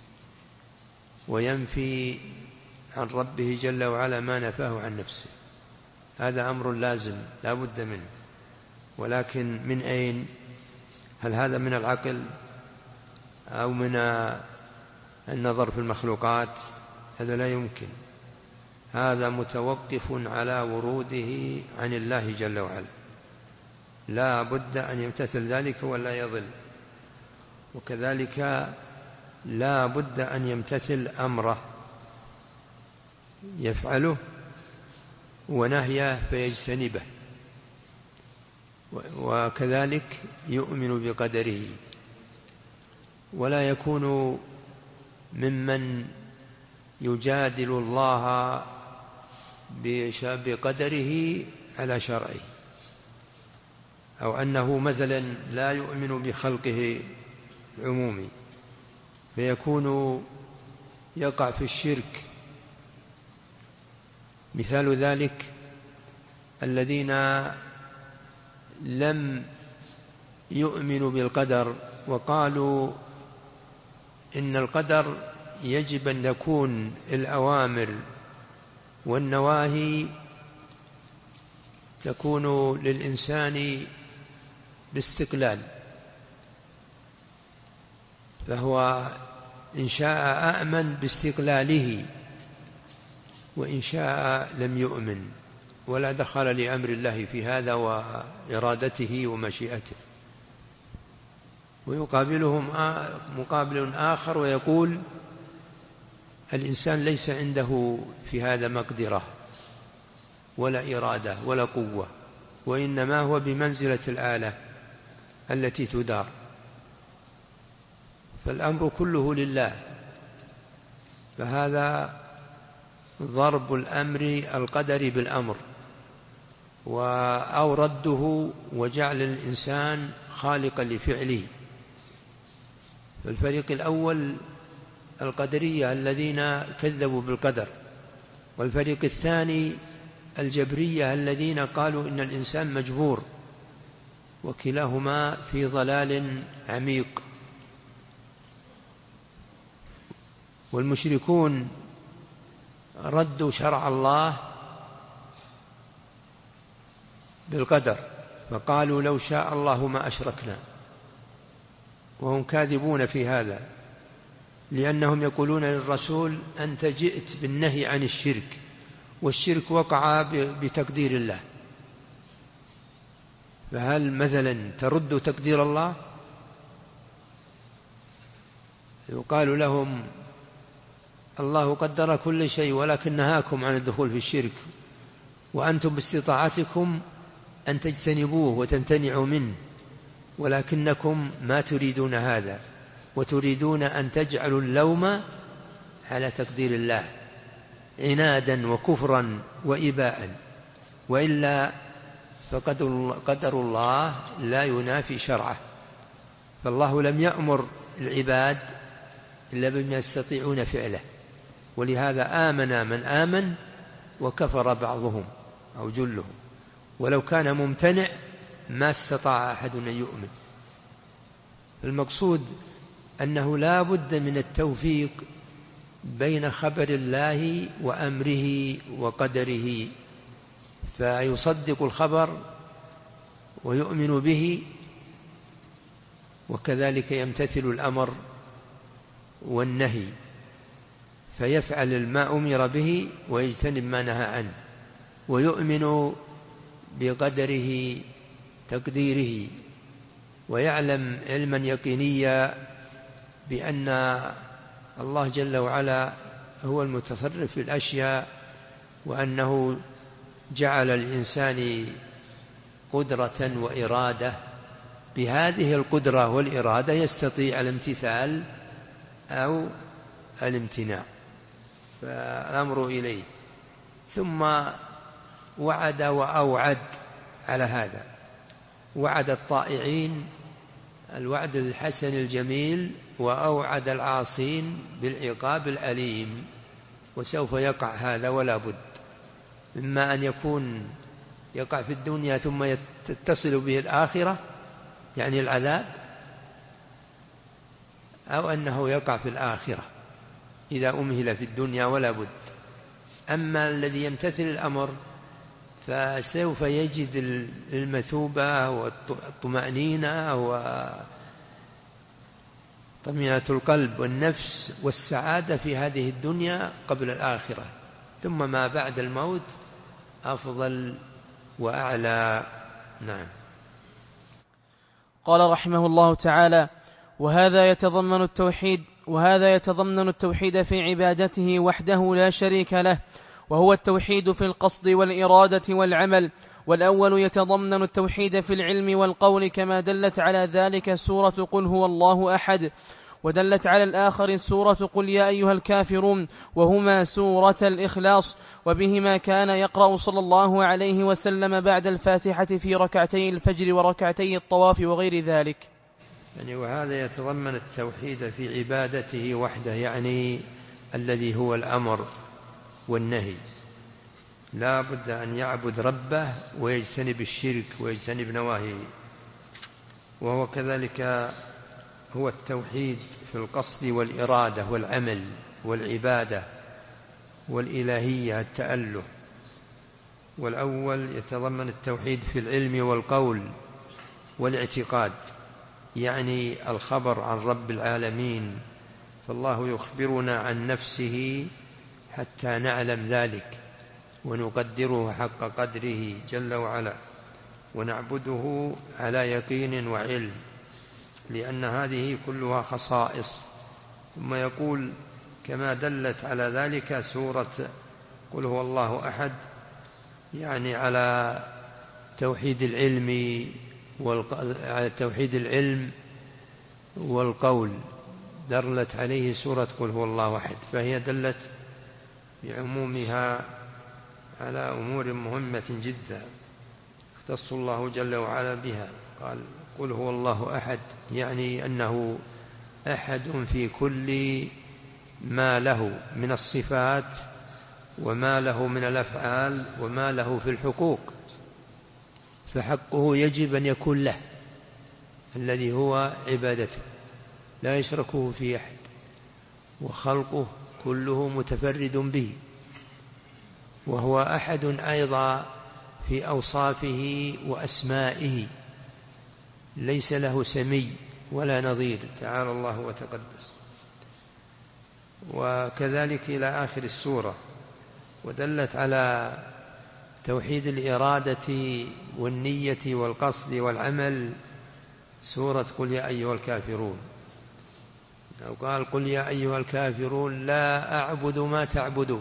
وينفي عن ربه جل وعلا ما نفاه عن نفسه. هذا أمر لازم لا بد منه، ولكن من أين؟ هل هذا من العقل أو من النظر في المخلوقات؟ هذا لا يمكن، هذا متوقف على وروده عن الله جل وعلا، لا بد أن يمتثل ذلك ولا يضل. وكذلك لا بد أن يمتثل أمره يفعله ونهيه فيجتنبه، وكذلك يؤمن بقدره، ولا يكون ممن يجادل الله بقدره على شرعه، أو أنه مثلا لا يؤمن بخلقه العمومي فيكون يقع في الشرك. مثال ذلك الذين لم يؤمنوا بالقدر وقالوا إن القدر يجب أن يكون الأوامر والنواهي تكون للإنسان باستقلال، فهو إن شاء آمن باستقلاله وإن شاء لم يؤمن، ولا دخل لأمر الله في هذا وإرادته ومشيئته. ويقابلهم مقابل آخر ويقول الإنسان ليس عنده في هذا مقدرة ولا إرادة ولا قوة، وإنما هو بمنزلة الآلة التي تدار، فالأمر كله لله. فهذا ضرب الأمر القدر بالأمر، أو رده وجعل الإنسان خالقا لفعله. فالفريق الأول القدرية الذين كذبوا بالقدر، والفريق الثاني الجبرية الذين قالوا إن الإنسان مجبور، وكلاهما في ضلال عميق. والمشركون ردوا شرع الله بالقدر، فقالوا لو شاء الله ما أشركنا، وهم كاذبون في هذا، لأنهم يقولون للرسول أنت جئت بالنهي عن الشرك، والشرك وقع بتقدير الله، فهل مثلا ترد تقدير الله؟ يقال لهم الله قدر كل شيء ولكن نهاكم عن الدخول في الشرك، وأنتم باستطاعتكم أن تجتنبوه وتمتنعوا منه، ولكنكم ما تريدون هذا، وتريدون أن تجعلوا اللوم على تقدير الله عنادا وكفرا وإباء، وإلا فقدر الله لا ينافي شرعه. فالله لم يأمر العباد إلا بما يستطيعون فعله، ولهذا آمن من آمن وكفر بعضهم أو جلهم، ولو كان ممتنع ما استطاع أحد أن يؤمن. المقصود أنه لا بد من التوفيق بين خبر الله وأمره وقدره، فيصدق الخبر ويؤمن به، وكذلك يمتثل الأمر والنهي، فيفعل ما أمر به ويجتنب ما نهى عنه، ويؤمن بقدره تقديره، ويعلم علما يقينيا بأن الله جل وعلا هو المتصرف في الأشياء، وأنه جعل الإنسان قدرة وإرادة، بهذه القدرة والإرادة يستطيع الامتثال أو الامتناع، فالأمر إليه. ثم وعد وأوعد على هذا، وعد الطائعين الوعد الحسن الجميل، وأوعد العاصين بالعقاب الأليم. وسوف يقع هذا ولا بد، إما أن يكون يقع في الدنيا ثم تتصل به الآخرة يعني العذاب، أو أنه يقع في الآخرة إذا أمهل في الدنيا ولا بد. أما الذي يمتثل الأمر فسوف يجد المثوبة والطمأنينة وطمأنينة القلب والنفس والسعادة في هذه الدنيا قبل الآخرة، ثم ما بعد الموت أفضل وأعلى. نعم. قال رحمه الله تعالى: وهذا يتضمن التوحيد في عبادته وحده لا شريك له، وهو التوحيد في القصد والإرادة والعمل. والأول يتضمن التوحيد في العلم والقول، كما دلت على ذلك سورة قل هو الله أحد، ودلت على الآخر سورة قل يا أيها الكافرون، وهما سورة الإخلاص، وبهما كان يقرأ صلى الله عليه وسلم بعد الفاتحة في ركعتي الفجر وركعتي الطواف وغير ذلك. يعني وهذا يتضمن التوحيد في عبادته وحده، يعني الذي هو الأمر والنهي، لا بد أن يعبد ربه ويجتنب الشرك ويجتنب نواهيه. وهو كذلك هو التوحيد في القصد والإرادة والعمل والعبادة والإلهية التأله. والأول يتضمن التوحيد في العلم والقول والاعتقاد، يعني الخبر عن رب العالمين، فالله يخبرنا عن نفسه حتى نعلم ذلك ونقدره حق قدره جل وعلا، ونعبده على يقين وعلم، لأن هذه كلها خصائص. ثم يقول كما دلت على ذلك سورة قل هو الله أحد، يعني على توحيد العلم والقول دلت عليه سورة قل هو الله أحد، فهي دلت بعمومها على أمور مهمة جدا اختص الله جل وعلا بها. قال قل هو الله أحد، يعني أنه أحد في كل ما له من الصفات وما له من الأفعال وما له في الحقوق، فحقه يجب أن يكون له الذي هو عبادته، لا يشركه في أحد، وخلقه كله متفرد به. وهو أحد أيضا في أوصافه وأسمائه، ليس له سمي ولا نظير، تعالى الله وتقدس. وكذلك إلى آخر السورة. ودلت على توحيد الإرادة والنية والقصد والعمل سورة قل يا أيها الكافرون، أو قال قل يا أيها الكافرون لا أعبد ما تعبدون،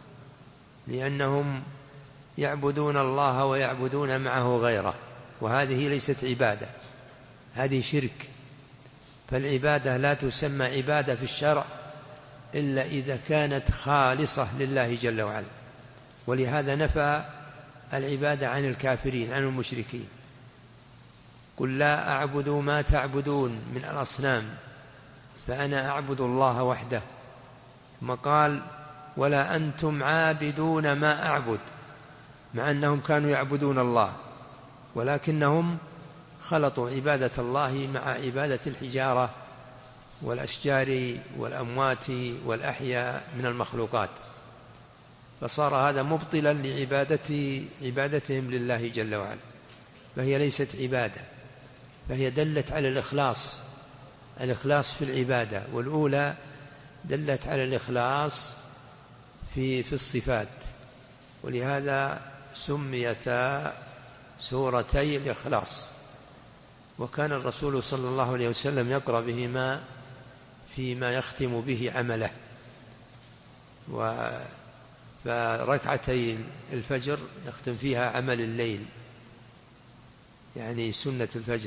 لأنهم يعبدون الله ويعبدون معه غيره، وهذه ليست عبادة، هذه شرك. فالعبادة لا تسمى عبادة في الشرع إلا إذا كانت خالصة لله جل وعلا، ولهذا نفى العبادة عن الكافرين عن المشركين. قل لا أعبد ما تعبدون من الأصنام، فأنا أعبد الله وحده. ثم قال ولا أنتم عابدون ما أعبد، مع أنهم كانوا يعبدون الله، ولكنهم خلطوا عبادة الله مع عبادة الحجارة والأشجار والأموات والأحياء من المخلوقات، فصار هذا مبطلا لعبادتهم لله جل وعلا، فهي ليست عبادة. فهي دلت على الإخلاص في العبادة، والأولى دلت على الإخلاص في الصفات، ولهذا سميتا سورتي الإخلاص. وكان الرسول صلى الله عليه وسلم يقرأ بهما فيما يختم به عمله. فركعتي الفجر يختم فيها عمل الليل، يعني سنة الفجر،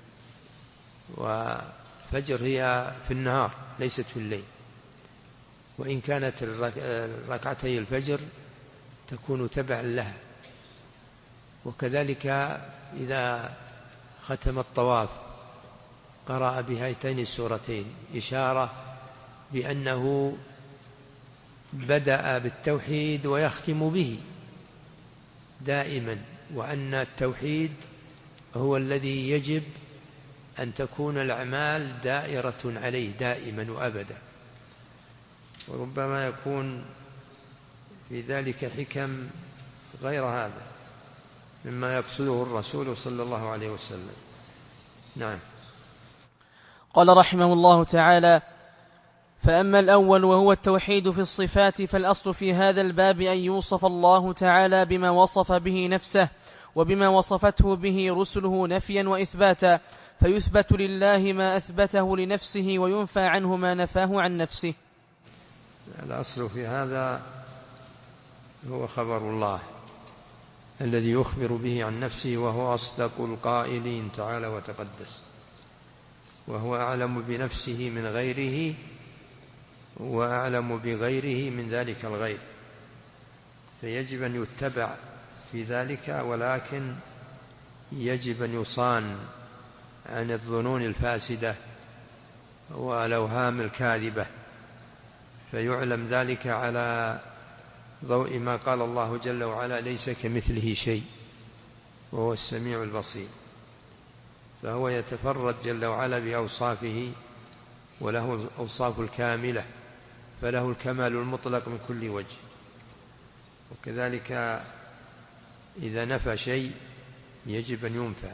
والفجر هي في النهار ليست في الليل، وإن كانت ركعتي الفجر تكون تبعا لها. وكذلك إذا ختم الطواف قرأ بهاتين السورتين، إشارة بأنه بدأ بالتوحيد ويختم به دائما، وأن التوحيد هو الذي يجب أن تكون الأعمال دائرة عليه دائما وأبدا. وربما يكون في ذلك حكم غير هذا مما يقصده الرسول صلى الله عليه وسلم. نعم. قال رحمه الله تعالى: فأما الأول وهو التوحيد في الصفات، فالأصل في هذا الباب أن يوصف الله تعالى بما وصف به نفسه وبما وصفته به رسله نفيا وإثباتا، فيثبت لله ما أثبته لنفسه وينفى عنه ما نفاه عن نفسه. الأصل في هذا هو خبر الله الذي يخبر به عن نفسه، وهو أصدق القائلين تعالى وتقدس، وهو أعلم بنفسه من غيره وأعلم بغيره من ذلك الغير، فيجب أن يتبع في ذلك، ولكن يجب أن يصان عن الظنون الفاسدة والأوهام الكاذبة، فيعلم ذلك على ضوء ما قال الله جل وعلا: ليس كمثله شيء وهو السميع البصير. فهو يتفرد جل وعلا بأوصافه، وله الأوصاف الكاملة، فله الكمال المطلق من كل وجه. وكذلك إذا نفى شيء يجب أن ينفى.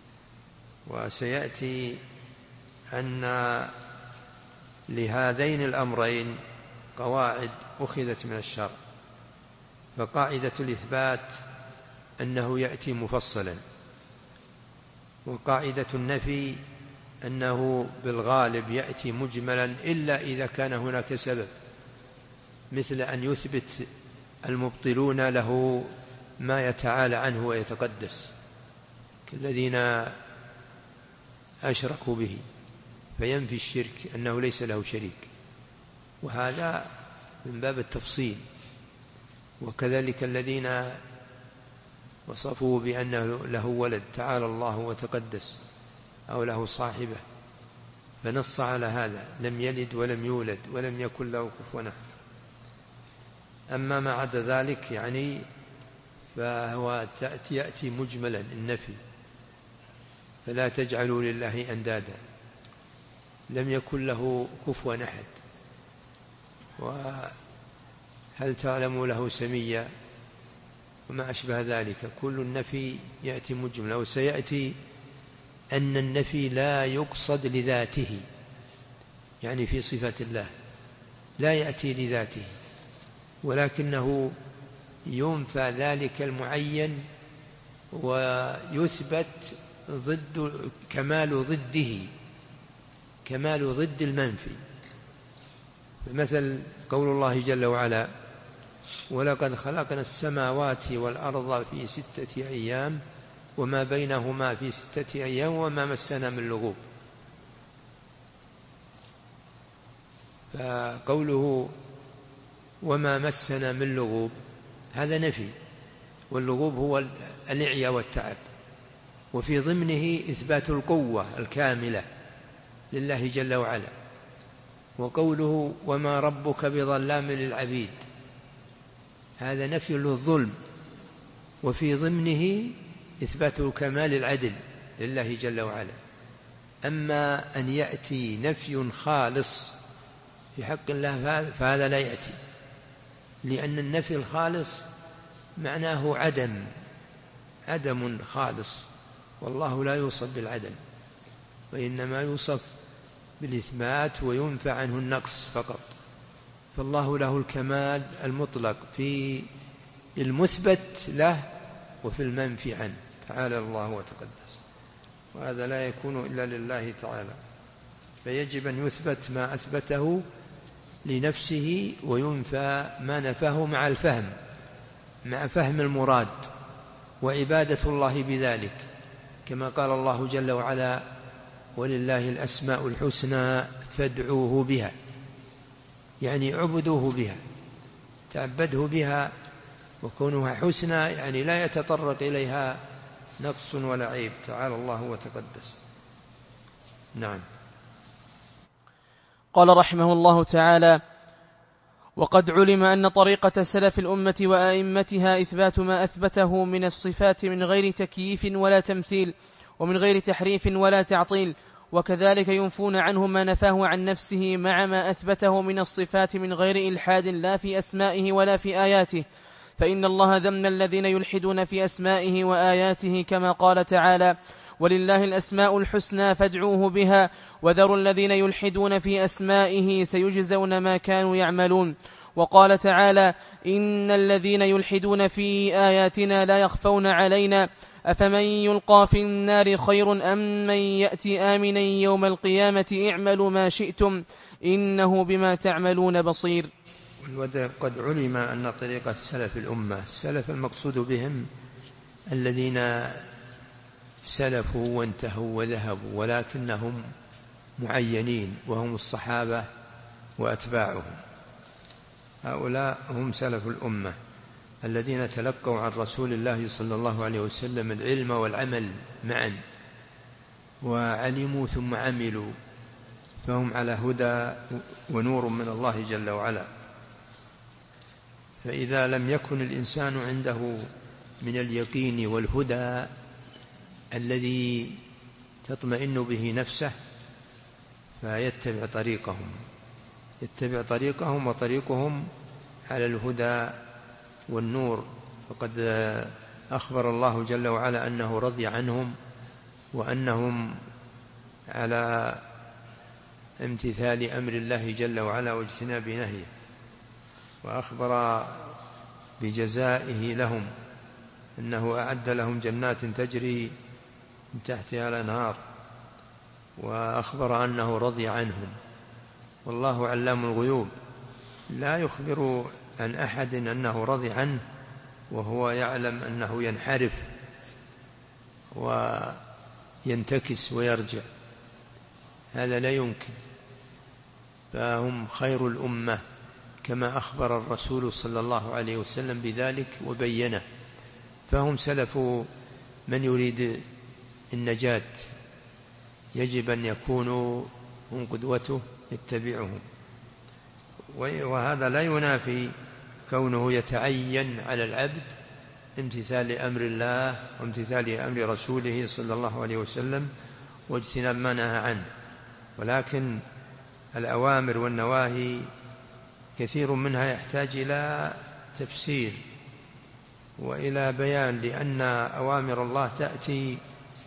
وسيأتي أن لهذين الأمرين قواعد أخذت من الشرع. فقاعدة الإثبات أنه يأتي مفصلا، وقاعدة النفي أنه بالغالب يأتي مجملا إلا إذا كان هناك سبب، مثل أن يثبت المبطلون له ما يتعالى عنه ويتقدس، كالذين أشركوا به، فينفي الشرك أنه ليس له شريك، وهذا من باب التفصيل. وكذلك الذين وصفوا بأنه له ولد تعالى الله وتقدس، أو له صاحبة، فنص على هذا: لم يلد ولم يولد ولم يكن له كفوا أحد. أما ما عدا ذلك يعني فهو يأتي مجملا النفي: فلا تجعلوا لله أندادا، لم يكن له كفوا أحد، وهل تعلم له سميا، وما أشبه ذلك. كل النفي يأتي مجملا. وسيأتي أن النفي لا يقصد لذاته، يعني في صفة الله لا يأتي لذاته، ولكنه ينفى ذلك المعين ويثبت ضد كمال ضده، كمال ضد المنفي. مثل قول الله جل وعلا: ولقد خلقنا السماوات والأرض في 6 أيام وما بينهما في 6 أيام وما مسنا من لغوب. فقوله وما مسنا من لغوب هذا نفي، واللغوب هو الإعياء والتعب، وفي ضمنه إثبات القوة الكاملة لله جل وعلا. وقوله وما ربك بظلام للعبيد هذا نفي للظلم، وفي ضمنه إثبات كمال العدل لله جل وعلا. أما أن يأتي نفي خالص في حق الله فهذا لا يأتي، لأن النفي الخالص معناه عدم خالص، والله لا يوصف بالعدم، وإنما يوصف بالإثبات وينفع عنه النقص فقط. فالله له الكمال المطلق في المثبت له وفي المنفي عنه، تعالى الله وتقدس. وهذا لا يكون إلا لله تعالى. فيجب أن يثبت ما أثبته لنفسه وينفى ما نفاه مع الفهم، مع فهم المراد وعبادة الله بذلك، كما قال الله جل وعلا: ولله الأسماء الحسنى فادعوه بها، يعني اعبدوه بها، تعبده بها، وكونها حسنى يعني لا يتطرق إليها نقص ولا عيب، تعالى الله وتقدس. نعم. قال رحمه الله تعالى: وقد علم أن طريقة سلف الأمة وأئمتها إثبات ما أثبته من الصفات من غير تكييف ولا تمثيل، ومن غير تحريف ولا تعطيل، وكذلك ينفون عنه ما نفاه عن نفسه مع ما أثبته من الصفات من غير إلحاد لا في أسمائه ولا في آياته، فإن الله ذم الذين يلحدون في أسمائه وآياته، كما قال تعالى: ولله الأسماء الحسنى فادعوه بها وذروا الذين يلحدون في أسمائه سيجزون ما كانوا يعملون. وقال تعالى: إن الذين يلحدون في آياتنا لا يخفون علينا أفمن يلقى في النار خير أم من يأتي آمنا يوم القيامة اعملوا ما شئتم إنه بما تعملون بصير. قد علم أن طريقة سلف الأمة، السلف المقصود بهم الذين سلفوا وانتهوا وذهبوا، ولكنهم معينين وهم الصحابة وأتباعهم، هؤلاء هم سلف الأمة الذين تلقوا عن رسول الله صلى الله عليه وسلم العلم والعمل معا، وعلموا ثم عملوا، فهم على هدى ونور من الله جل وعلا. فإذا لم يكن الإنسان عنده من اليقين والهدى الذي تطمئن به نفسه فيتبع طريقهم، وطريقهم على الهدى والنور. وقد أخبر الله جل وعلا أنه رضي عنهم وأنهم على امتثال أمر الله جل وعلا واجتناب نهيه، وأخبر بجزائه لهم أنه أعد لهم جنات تجري من تحتها الأنهار، وأخبر أنه رضي عنهم. والله علام الغيوب، لا يخبر عن أحد أنه رضي عنه وهو يعلم أنه ينحرف وينتكس ويرجع، هذا لا يمكن. فهم خير الأمة كما أخبر الرسول صلى الله عليه وسلم بذلك وبينه، فهم سلف من يريد النجاة، يجب أن يكونوا هم قدوته يتبعهم. وهذا لا ينافي كونه يتعين على العبد امتثال أمر الله وامتثال أمر رسوله صلى الله عليه وسلم واجتناب ما نهى عنه، ولكن الأوامر والنواهي كثير منها يحتاج إلى تفسير وإلى بيان، لأن أوامر الله تأتي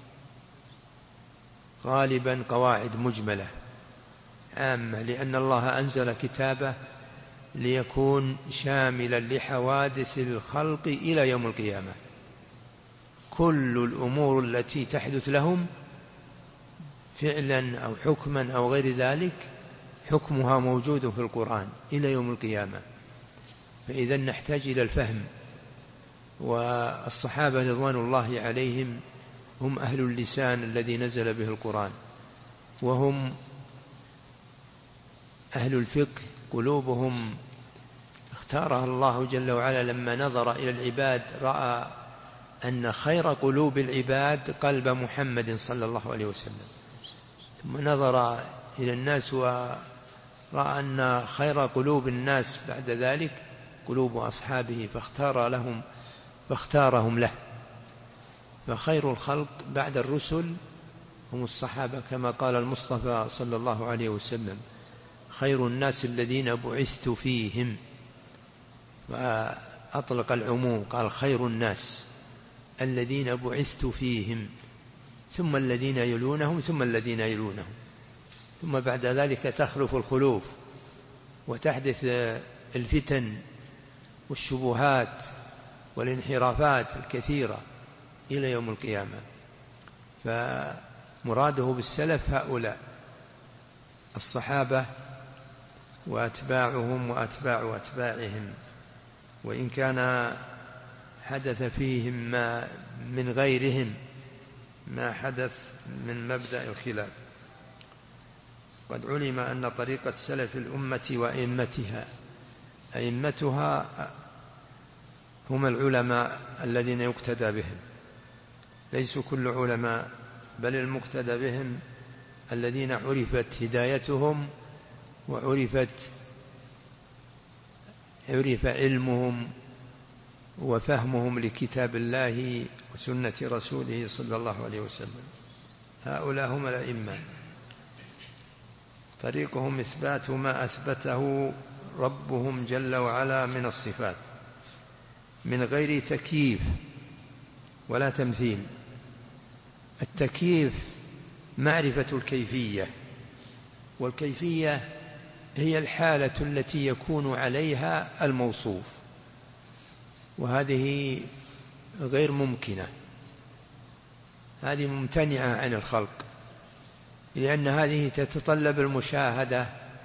غالبا قواعد مجملة عامة، لأن الله أنزل كتابه ليكون شاملا لحوادث الخلق إلى يوم القيامة. كل الأمور التي تحدث لهم فعلا أو حكما أو غير ذلك حكمها موجود في القرآن إلى يوم القيامة، فإذا نحتاج إلى الفهم. والصحابة رضوان الله عليهم هم أهل اللسان الذي نزل به القرآن، وهم أهل الفقه، قلوبهم اختارها الله جل وعلا لما نظر إلى العباد رأى أن خير قلوب العباد قلب محمد صلى الله عليه وسلم، ثم نظر إلى الناس ورأى أن خير قلوب الناس بعد ذلك قلوب أصحابه فاختارهم له. فخير الخلق بعد الرسل هم الصحابة، كما قال المصطفى صلى الله عليه وسلم: خير الناس الذين بعثت فيهم، وأطلق العموم قال خير الناس الذين بعثت فيهم، ثم الذين يلونهم ثم الذين يلونهم، ثم بعد ذلك تخلف الخلوف وتحدث الفتن والشبهات والانحرافات الكثيرة إلى يوم القيامة. مراده بالسلف هؤلاء الصحابة وأتباعهم وأتباع أتباعهم، وإن كان حدث فيهم ما من غيرهم ما حدث من مبدأ الخلاف. قد علم أن طريقة سلف الأمة وأئمتها، أئمتها هم العلماء الذين يقتدى بهم، ليسوا كل علماء، بل المقتدى بهم الذين عرفت هدايتهم وعرف علمهم وفهمهم لكتاب الله وسنة رسوله صلى الله عليه وسلم. هؤلاء هم الأئمة. طريقهم إثبات ما أثبته ربهم جل وعلا من الصفات من غير تكييف ولا تمثيل. التكييف معرفة الكيفية، والكيفية هي الحالة التي يكون عليها الموصوف، وهذه غير ممكنة، هذه ممتنعة عن الخلق، لأن هذه تتطلب المشاهدة،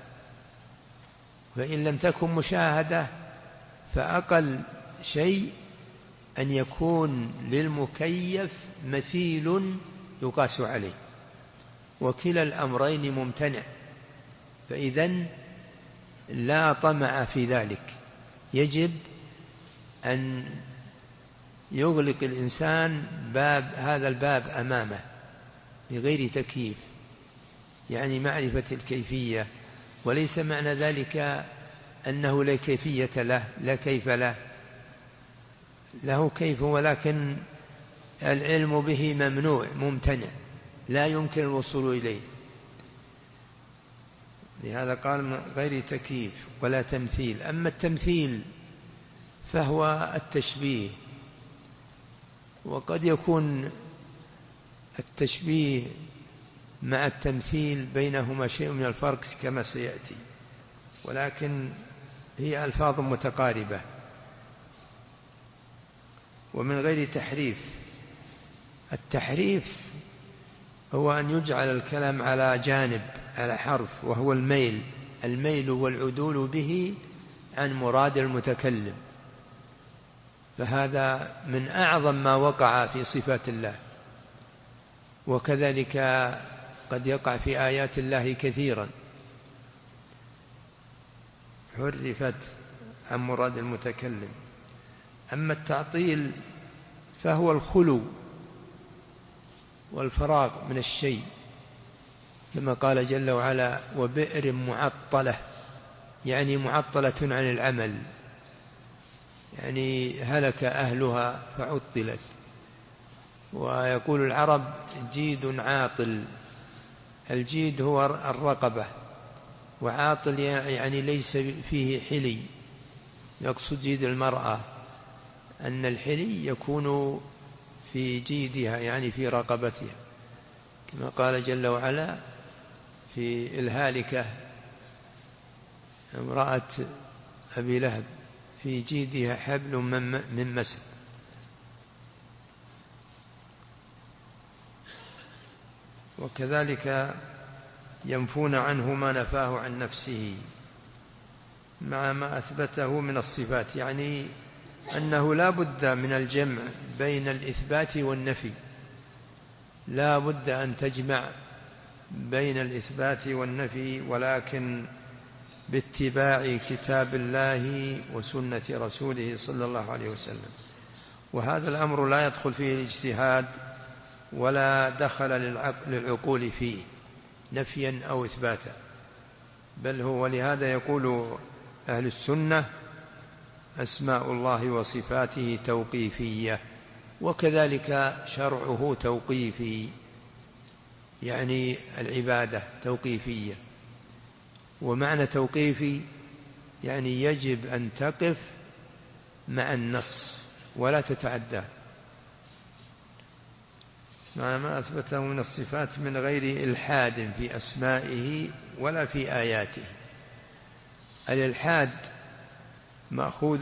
فإن لم تكن مشاهدة فأقل شيء أن يكون للمكيف مثيل يقاس عليه، وكلا الأمرين ممتنع، فإذن لا طمع في ذلك. يجب أن يغلق الإنسان هذا الباب أمامه بغير تكييف، يعني معرفة الكيفية، وليس معنى ذلك أنه لا كيفية له، لا كيف له، له كيف، ولكن العلم به ممنوع ممتنع، لا يمكن الوصول إليه. لهذا قال من غير تكييف ولا تمثيل. أما التمثيل فهو التشبيه، وقد يكون التشبيه مع التمثيل بينهما شيء من الفرق كما سيأتي، ولكن هي ألفاظ متقاربة. ومن غير تحريف. التحريف هو أن يجعل الكلام على جانب، على حرف، وهو الميل والعدول به عن مراد المتكلم، فهذا من أعظم ما وقع في صفات الله، وكذلك قد يقع في آيات الله كثيرا، حرفت عن مراد المتكلم. أما التعطيل فهو الخلو والفراغ من الشيء، كما قال جل وعلا: وبئر معطلة، يعني معطلة عن العمل، يعني هلك أهلها فعطلت. ويقول العرب: جيد عاطل. الجيد هو الرقبة، وعاطل يعني ليس فيه حلي. يقصد جيد المرأة أن الحلي يكون في جيدها، يعني في رقبتها، كما قال جل وعلا في الهالكة امرأة أبي لهب: في جيدها حبل من مسد. وكذلك ينفون عنه ما نفاه عن نفسه مع ما أثبته من الصفات، يعني أنه لا بد من الجمع بين الإثبات والنفي، لا بد أن تجمع بين الإثبات والنفي، ولكن باتباع كتاب الله وسنة رسوله صلى الله عليه وسلم. وهذا الأمر لا يدخل فيه الاجتهاد ولا دخل للعقول فيه نفيا أو إثباتا، بل هو، ولهذا يقول أهل السنة: أسماء الله وصفاته توقيفية، وكذلك شرعه توقيفي، يعني العبادة توقيفية. ومعنى توقيفي يعني يجب أن تقف مع النص ولا تتعدى، مع ما أثبته من الصفات من غير إلحاد في أسمائه ولا في آياته. الإلحاد مأخوذ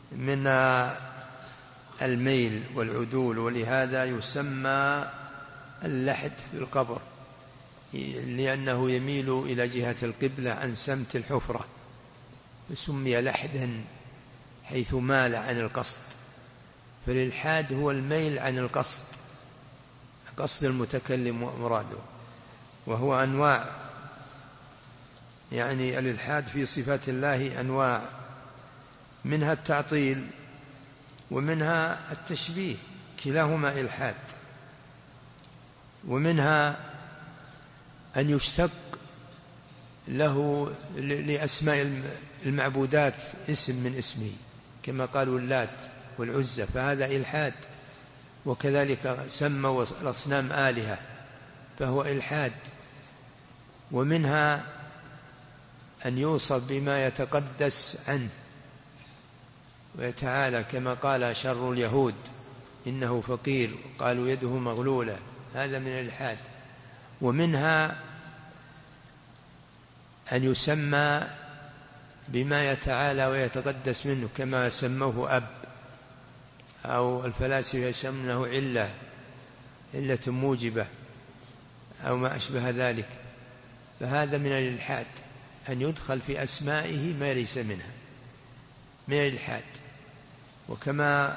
من الميل والعدول، ولهذا يسمى اللحد في القبر، لأنه يميل إلى جهة القبلة عن سمت الحفرة، فسمي لحدا حيث مال عن القصد. فالإلحاد هو الميل عن القصد، قصد المتكلم ومراده، وهو أنواع، يعني الإلحاد في صفات الله أنواع، منها التعطيل ومنها التشبيه، كلاهما إلحاد. ومنها أن يشتق له لأسماء المعبودات اسم من اسمه، كما قالوا اللات والعزى، فهذا إلحاد. وكذلك سموا الأصنام آلهة، فهو إلحاد. ومنها أن يوصف بما يتقدس عنه ويتعالى، كما قال شر اليهود إنه فقير، قالوا يده مغلولة، هذا من الإلحاد. ومنها أن يسمى بما يتعالى ويتقدس منه، كما سموه أب، أو الفلاسفة يسمونه علة موجبة أو ما أشبه ذلك، فهذا من الإلحاد، أن يدخل في أسمائه ما ليس منها، من الإلحاد. وكما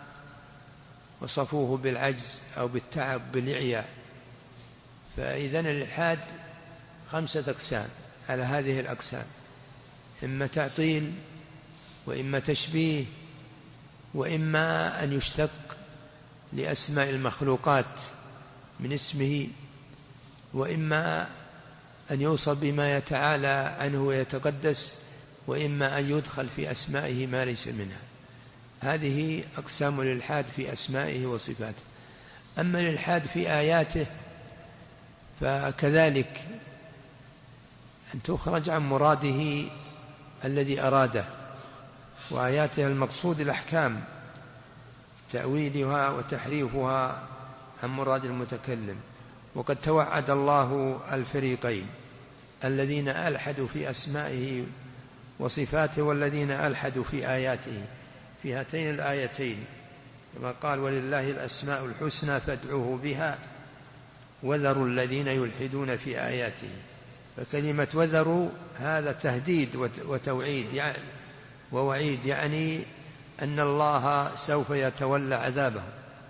وصفوه بالعجز أو بالتعب بالإعياء. فإذن الإلحاد 5 أقسام على هذه الأقسام، إما تعطيل، وإما تشبيه، وإما أن يشتق لأسماء المخلوقات من اسمه، وإما أن يوصف بما يتعالى عنه ويتقدس، وإما أن يدخل في أسمائه ما ليس منها. هذه أقسام الإلحاد في أسمائه وصفاته. أما الإلحاد في آياته فكذلك أن تخرج عن مراده الذي أراده، وآياته المقصود الأحكام، تأويلها وتحريفها عن مراد المتكلم. وقد توعد الله الفريقين، الذين ألحدوا في أسمائه وصفاته والذين ألحدوا في آياته، في هاتين الآيتين، كما قال ولله الأسماء الحسنى فادعوه بها وذروا الذين يلحدون في آياته. فكلمة وذروا هذا تهديد وتوعيد ووعيد، يعني أن الله سوف يتولى عذابه،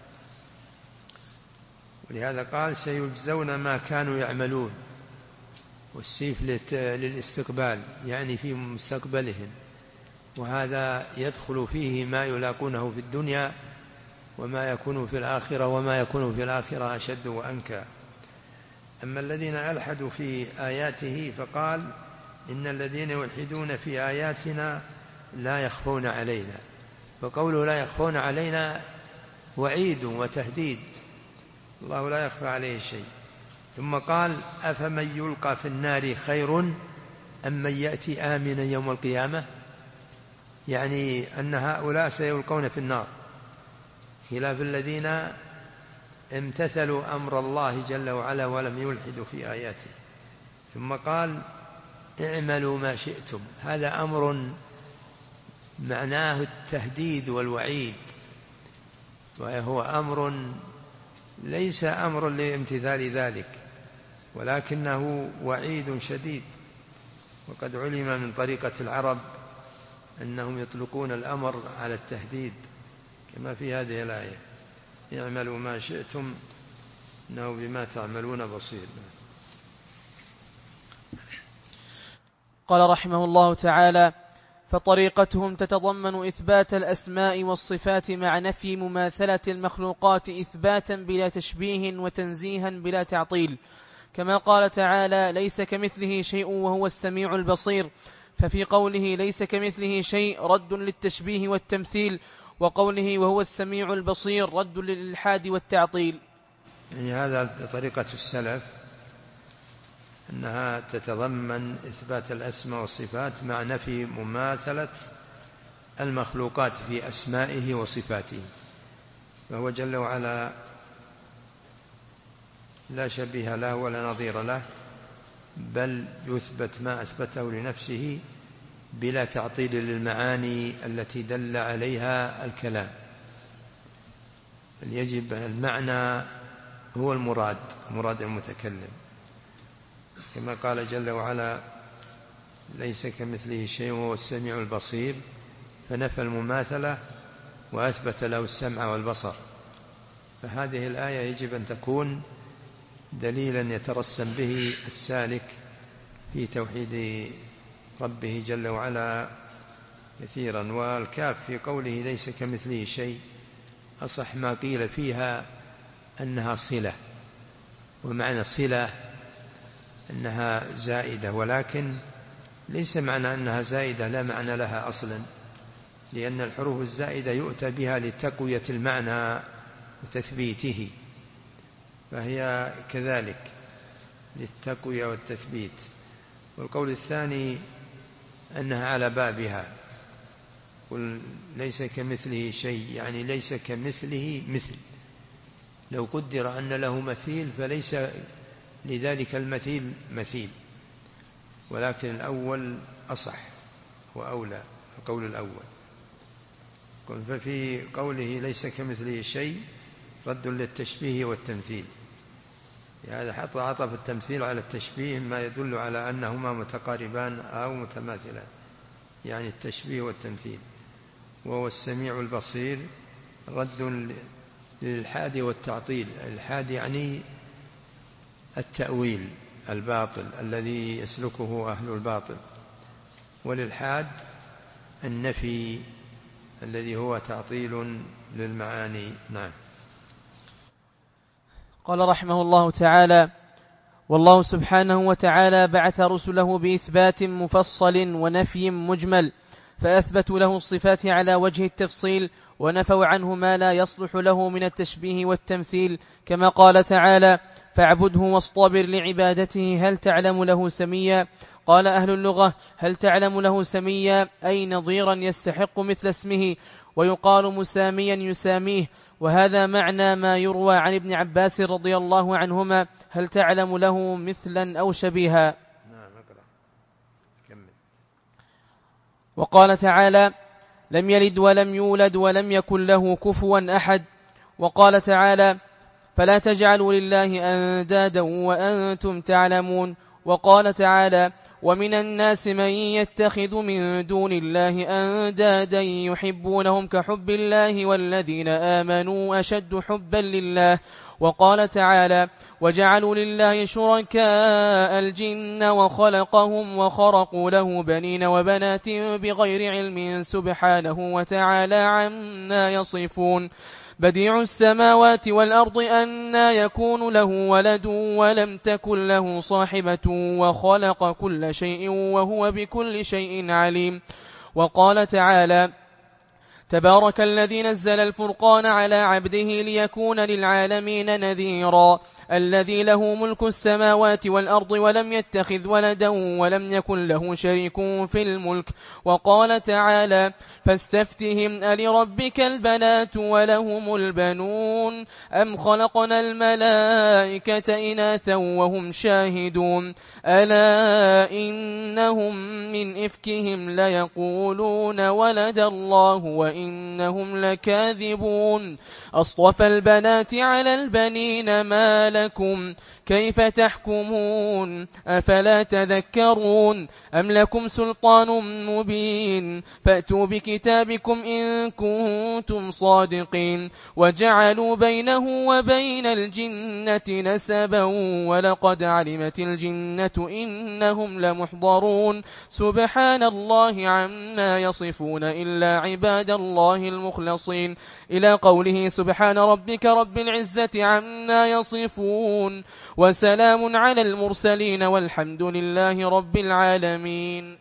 ولهذا قال سيجزون ما كانوا يعملون، والسيف للاستقبال، يعني في مستقبلهم، وهذا يدخل فيه ما يلاقونه في الدنيا وما يكون في الآخرة، وما يكون في الآخرة أشد وأنكى. أما الذين ألحدوا في آياته فقال إن الذين يلحدون في آياتنا لا يخفون علينا، فقوله لا يخفون علينا وعيد وتهديد، الله لا يخفى عليه شيء. ثم قال أفمن يلقى في النار خير أم من يأتي آمنا يوم القيامة، يعني أن هؤلاء سيلقون في النار، خلاف الذين امتثلوا أمر الله جل وعلا ولم يلحدوا في آياته. ثم قال اعملوا ما شئتم، هذا أمر معناه التهديد والوعيد، وهو أمر ليس أمر لامتثال ذلك، ولكنه وعيد شديد. وقد علم من طريقة العرب أنهم يطلقون الأمر على التهديد، كما في هذه الآية اعملوا ما شئتم إنه بما تعملون بصير. قال رحمه الله تعالى فطريقتهم تتضمن إثبات الأسماء والصفات مع نفي مماثلة المخلوقات إثباتا بلا تشبيه وتنزيها بلا تعطيل، كما قال تعالى ليس كمثله شيء وهو السميع البصير، ففي قوله ليس كمثله شيء رد للتشبيه والتمثيل، وقوله وهو السميع البصير رد للإلحاد والتعطيل. يعني هذا طريقة السلف، أنها تتضمن إثبات الأسماء والصفات مع نفي مماثلة المخلوقات في أسمائه وصفاته، فهو جل وعلا لا شبيه له ولا نظير له، بل يثبت ما أثبته لنفسه بلا تعطيل للمعاني التي دل عليها الكلام، بل يجب المعنى هو مراد المتكلم، كما قال جل وعلا: ليس كمثله شيء وهو السميع البصير، فنفى المماثلة وأثبت له السمع والبصر. فهذه الآية يجب أن تكون دليلا يترسم به السالك في توحيد ربه جل وعلا كثيرا. والكاف في قوله ليس كمثله شيء أصح ما قيل فيها أنها صلة، ومعنى صلة أنها زائدة، ولكن ليس معنى أنها زائدة لا معنى لها أصلا، لأن الحروف الزائدة يؤتى بها لتقوية المعنى وتثبيته، فهي كذلك للتقوية والتثبيت. والقول الثاني أنها على بابها، قل ليس كمثله شيء، يعني ليس كمثله مثل، لو قدر أن له مثيل فليس لذلك المثيل مثيل، ولكن الأول أصح وأولى، القول الأول. ففي قوله ليس كمثله شيء رد للتشبيه والتمثيل، هذا عطف التمثيل على التشبيه ما يدل على أنهما متقاربان أو متماثلان، يعني التشبيه والتمثيل. وهو السميع البصير رد للإلحاد والتعطيل. الإلحاد يعني التأويل الباطل الذي يسلكه أهل الباطل، والإلحاد النفي الذي هو تعطيل للمعاني. نعم. قال رحمه الله تعالى: والله سبحانه وتعالى بعث رسله بإثبات مفصل ونفي مجمل، فأثبتوا له الصفات على وجه التفصيل، ونفوا عنه ما لا يصلح له من التشبيه والتمثيل، كما قال تعالى: فاعبده واصطبر لعبادته هل تعلم له سميا. قال أهل اللغة: هل تعلم له سميا أي نظيرا يستحق مثل اسمه، ويقال مساميا يساميه. وهذا معنى ما يروى عن ابن عباس رضي الله عنهما: هل تعلم له مثلا أو شبيها. وقال تعالى: لم يلد ولم يولد ولم يكن له كفوا أحد. وقال تعالى: فلا تجعلوا لله أندادا وأنتم تعلمون. وقال تعالى: ومن الناس من يتخذ من دون الله أندادا يحبونهم كحب الله والذين آمنوا أشد حبا لله. وقال تعالى: وجعلوا لله شركاء الجن وخلقهم وخرقوا له بنين وبنات بغير علم سبحانه وتعالى عما يصفون. بديع السماوات والأرض أنى يكون له ولد ولم تكن له صاحبة وخلق كل شيء وهو بكل شيء عليم. وقال تعالى: تبارك الذي نزل الفرقان على عبده ليكون للعالمين نذيرا، الذي له ملك السماوات والأرض ولم يتخذ ولدا ولم يكن له شريك في الملك. وقال تعالى: فاستفتهم ألربك البنات ولهم البنون أم خلقنا الملائكة إناثا وهم شاهدون ألا إنهم من إفكهم ليقولون ولد الله وإنهم لكاذبون أصطفى البنات على البنين ما لكم كيف تحكمون أفلا تذكرون أم لكم سلطان مبين فأتوا بكتابكم إن كنتم صادقين. وجعلوا بينه وبين الجنة نسبا ولقد علمت الجنة إنهم لمحضرون سبحان الله عما يصفون إلا عباد الله المخلصين. إلى قوله: سبحان ربك رب العزة عما يصفون وسلام على المرسلين والحمد لله رب العالمين.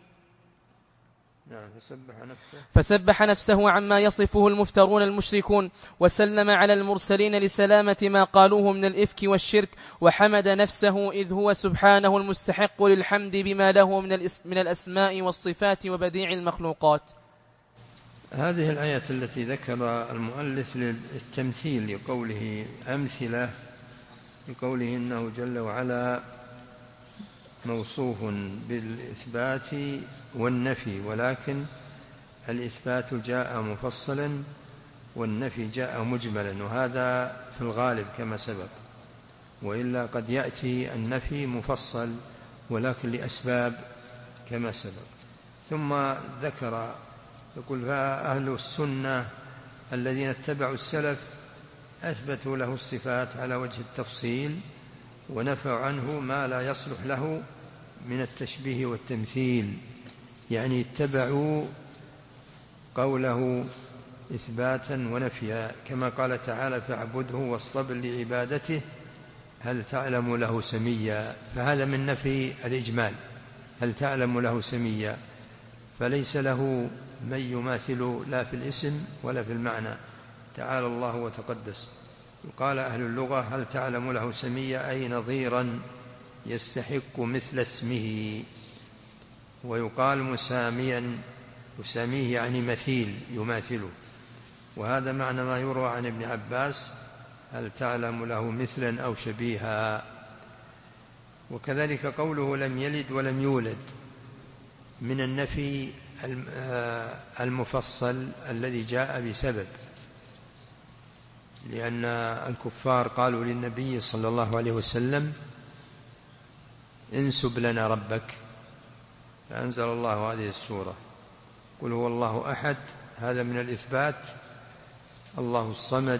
فسبح نفسه عما يصفه المفترون المشركون، وسلم على المرسلين لسلامة ما قالوه من الإفك والشرك، وحمد نفسه إذ هو سبحانه المستحق للحمد بما له من الأسماء والصفات وبديع المخلوقات. هذه الآية التي ذكر المؤلف للتمثيل لقوله أمثلة، لقوله إنه جل وعلا موصوف بالإثبات والنفي، ولكن الإثبات جاء مفصلا والنفي جاء مجملا، وهذا في الغالب كما سبق. وإلا قد يأتي النفي مفصل ولكن لأسباب كما سبق. ثم ذكر يقول: فأهل السنة الذين اتبعوا السلف أثبتوا له الصفات على وجه التفصيل ونفوا عنه ما لا يصلح له من التشبيه والتمثيل، يعني اتبعوا قوله إثباتا ونفيا، كما قال تعالى: فاعبده واصطبر لعبادته هل تعلم له سميا. فهذا من نفي الإجمال، هل تعلم له سميا، فليس له من يماثل لا في الاسم ولا في المعنى، تعالى الله وتقدس. قال أهل اللغة: هل تعلم له سميا، أي نظيرا يستحق مثل اسمه. ويقال مساميا، يساميه يعني مثيل، يماثله. وهذا معنى ما يروى عن ابن عباس: هل تعلم له مثلا أو شبيها. وكذلك قوله لم يلد ولم يولد من النفي المفصل الذي جاء بسبب، لأن الكفار قالوا للنبي صلى الله عليه وسلم: انسب لنا ربك، فأنزل الله هذه السورة: قل هو الله أحد، هذا من الإثبات. الله الصمد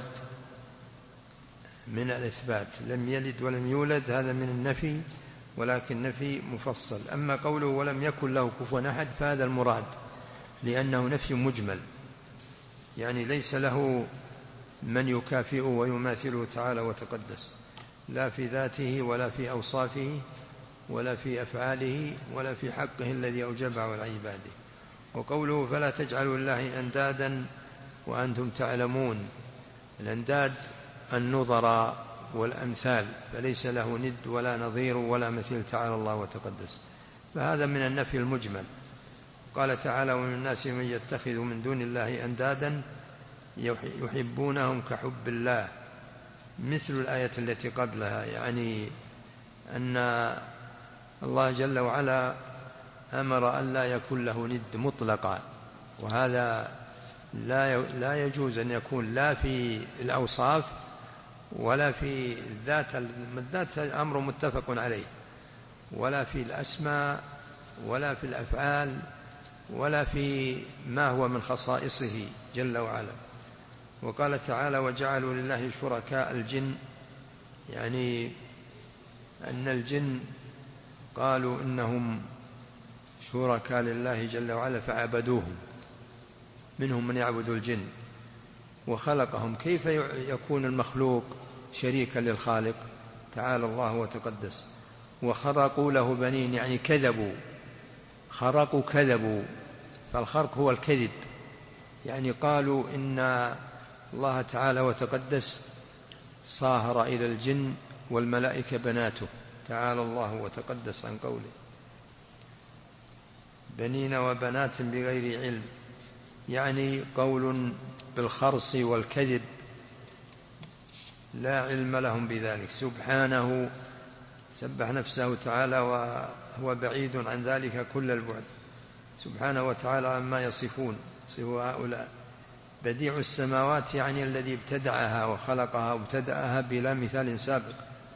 من الإثبات. لم يلد ولم يولد هذا من النفي، ولكن نفي مفصل. أما قوله ولم يكن له كفوا أحد فهذا المراد، لأنه نفي مجمل، يعني ليس له من يكافئه ويماثله تعالى وتقدس، لا في ذاته ولا في أوصافه ولا في أفعاله ولا في حقه الذي أوجبه على عباده. وقوله فلا تجعلوا لله أندادا وأنتم تعلمون، الأنداد النظراء والأمثال، فليس له ند ولا نظير ولا مثيل تعالى الله وتقدس، فهذا من النفي المجمل. قال تعالى: ومن الناس من يتخذ من دون الله أندادا يحبونهم كحب الله، مثل الآية التي قبلها، يعني أن الله جل وعلا أمر أن لا يكون له ند مطلقا، وهذا لا يجوز أن يكون لا في الأوصاف ولا في الذات، الذات أمر متفق عليه، ولا في الأسماء ولا في الأفعال ولا في ما هو من خصائصه جل وعلا. وقال تعالى: وجعلوا لله شركاء الجن، يعني أن الجن قالوا إنهم شركاء لله جل وعلا فعبدوهم، منهم من يعبد الجن وخلقهم. كيف يكون المخلوق شريكا للخالق تعالى الله وتقدس؟ وخرقوا له بنين، يعني كذبوا، خرقوا كذبوا، فالخرق هو الكذب، يعني قالوا إن الله تعالى وتقدس صاهر إلى الجن والملائكة بناته، تعالى الله وتقدس عن قوله بنين وبنات بغير علم، يعني قول بالخرص والكذب لا علم لهم بذلك. سبحانه، سبح نفسه تعالى وهو بعيد عن ذلك كل البعد، سبحانه وتعالى عما يصفون صفوا هؤلاء. بديع السماوات، يعني الذي ابتدعها وخلقها وابتدأها بلا مثال سابق،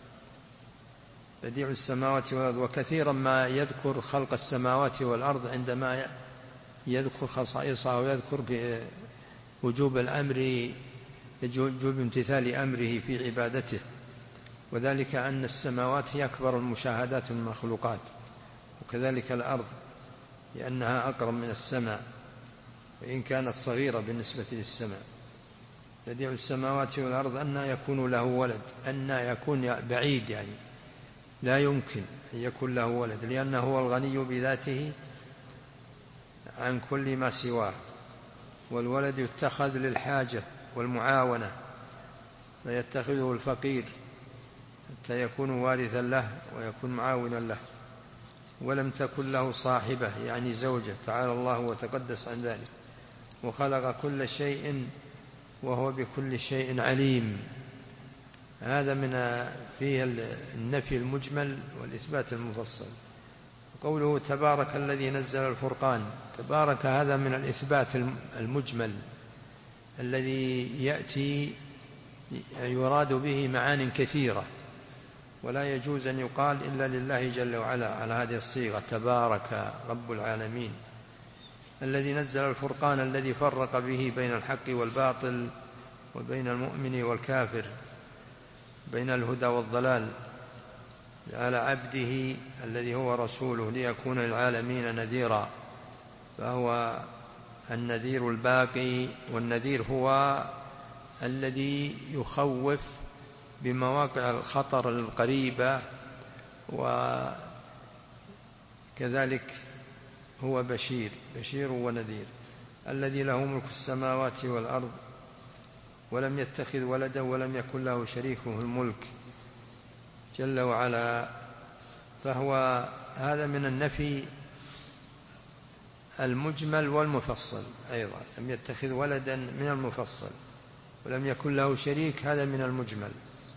بديع السماوات والأرض. وكثيرا ما يذكر خلق السماوات والأرض عندما يذكر خصائصها ويذكر بوجوب الأمر، وجوب امتثال أمره في عبادته، وذلك أن السماوات هي أكبر المشاهدات من المخلوقات، وكذلك الأرض لأنها أقرب من السماء وإن كانت صغيرة بالنسبة للسماء. بديع السماوات والأرض أن يكون له ولد، أن يكون بعيد، يعني لا يمكن أن يكون له ولد، لأنه هو الغني بذاته عن كل ما سواه، والولد يتخذ للحاجة والمعاونة، فيتخذه الفقير حتى يكون وارثا له ويكون معاونا له. ولم تكن له صاحبة، يعني زوجة، تعالى الله وتقدس عن ذلك. وخلق كل شيء وهو بكل شيء عليم. هذا من فيه النفي المجمل والإثبات المفصل. قوله تبارك الذي نزل الفرقان، تبارك هذا من الإثبات المجمل الذي يأتي يراد به معان كثيرة، ولا يجوز أن يقال إلا لله جل وعلا على هذه الصيغة: تبارك رب العالمين الذي نزل الفرقان الذي فرق به بين الحق والباطل وبين المؤمن والكافر، بين الهدى والضلال، على عبده الذي هو رسوله ليكون للعالمين نذيرا. فهو النذير الباقي، والنذير هو الذي يخوف بمواقع الخطر القريبة، وكذلك هو بشير ونذير، الذي له ملك السماوات والأرض ولم يتخذ ولدا ولم يكن له شريك في الملك جل وعلا. فهو هذا من النفي المجمل والمفصل أيضا، لم يتخذ ولدا من المفصل، ولم يكن له شريك هذا من المجمل،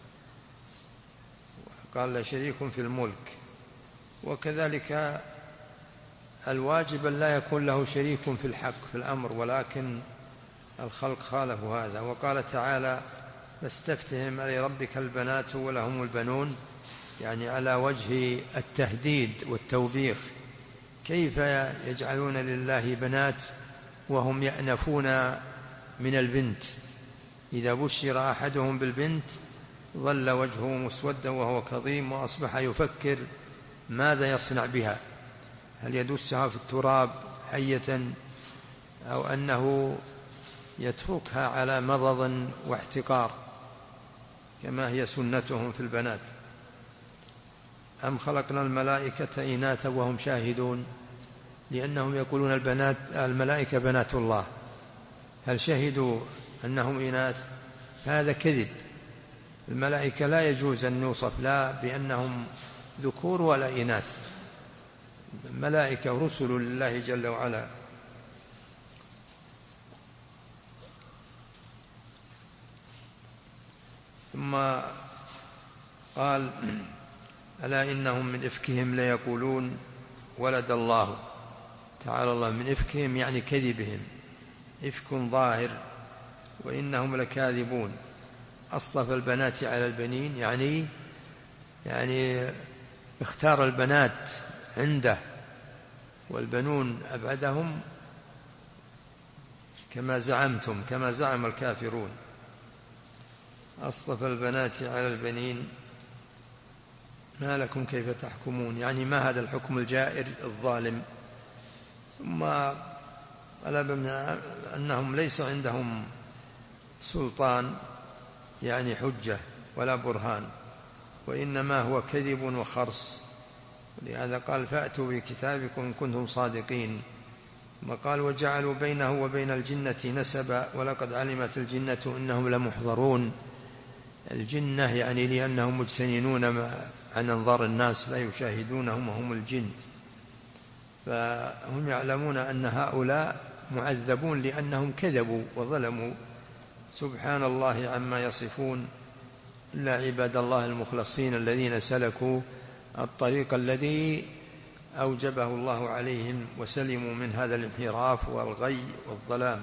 قال لا شريك في الملك. وكذلك الواجب لا يكون له شريك في الحق في الأمر، ولكن الخلق خالفوا هذا. وقال تعالى: فاستفتهم ألربك البنات ولهم البنون، يعني على وجه التهديد والتوبيخ. كيف يجعلون لله بنات وهم يأنفون من البنت؟ إذا بشر أحدهم بالبنت ظل وجهه مسودا وهو كظيم، وأصبح يفكر ماذا يصنع بها، هل يدسها في التراب حية أو أنه يتركها على مضض واحتقار كما هي سنتهم في البنات. أم خلقنا الملائكة إناثا وهم شاهدون، لأنهم يقولون الملائكة بنات الله، هل شهدوا أنهم إناث؟ هذا كذب. الملائكة لا يجوز أن يوصف لا بأنهم ذكور ولا إناث، الملائكة رسل لله جل وعلا. ثم قال: ألا إنهم من إفكهم ليقولون ولد الله. تعالى الله من إفكهم يعني كذبهم، إفك ظاهر، وإنهم لكاذبون. أصطفى البنات على البنين، يعني اختار البنات عنده، والبنون أبعدهم كما زعمتم، كما زعم الكافرون. أصطفى البنات على البنين ما لكم كيف تحكمون، يعني ما هذا الحكم الجائر الظالم. ثم قال أنهم ليس عندهم سلطان، يعني حجة ولا برهان، وإنما هو كذب وخرص. ولهذا قال: فأتوا بكتابكم إن كنتم صادقين. ثم قال: وجعلوا بينه وبين الجنة نسبا ولقد علمت الجنة إنهم لمحضرون. الجنة يعني لأنهم مجتننون عن أنظار الناس، لا يشاهدونهم وهم الجن، فهم يعلمون أن هؤلاء معذبون لأنهم كذبوا وظلموا. سبحان الله عما يصفون، إلا عباد الله المخلصين الذين سلكوا الطريق الذي أوجبه الله عليهم وسلموا من هذا الانحراف والغي والظلام.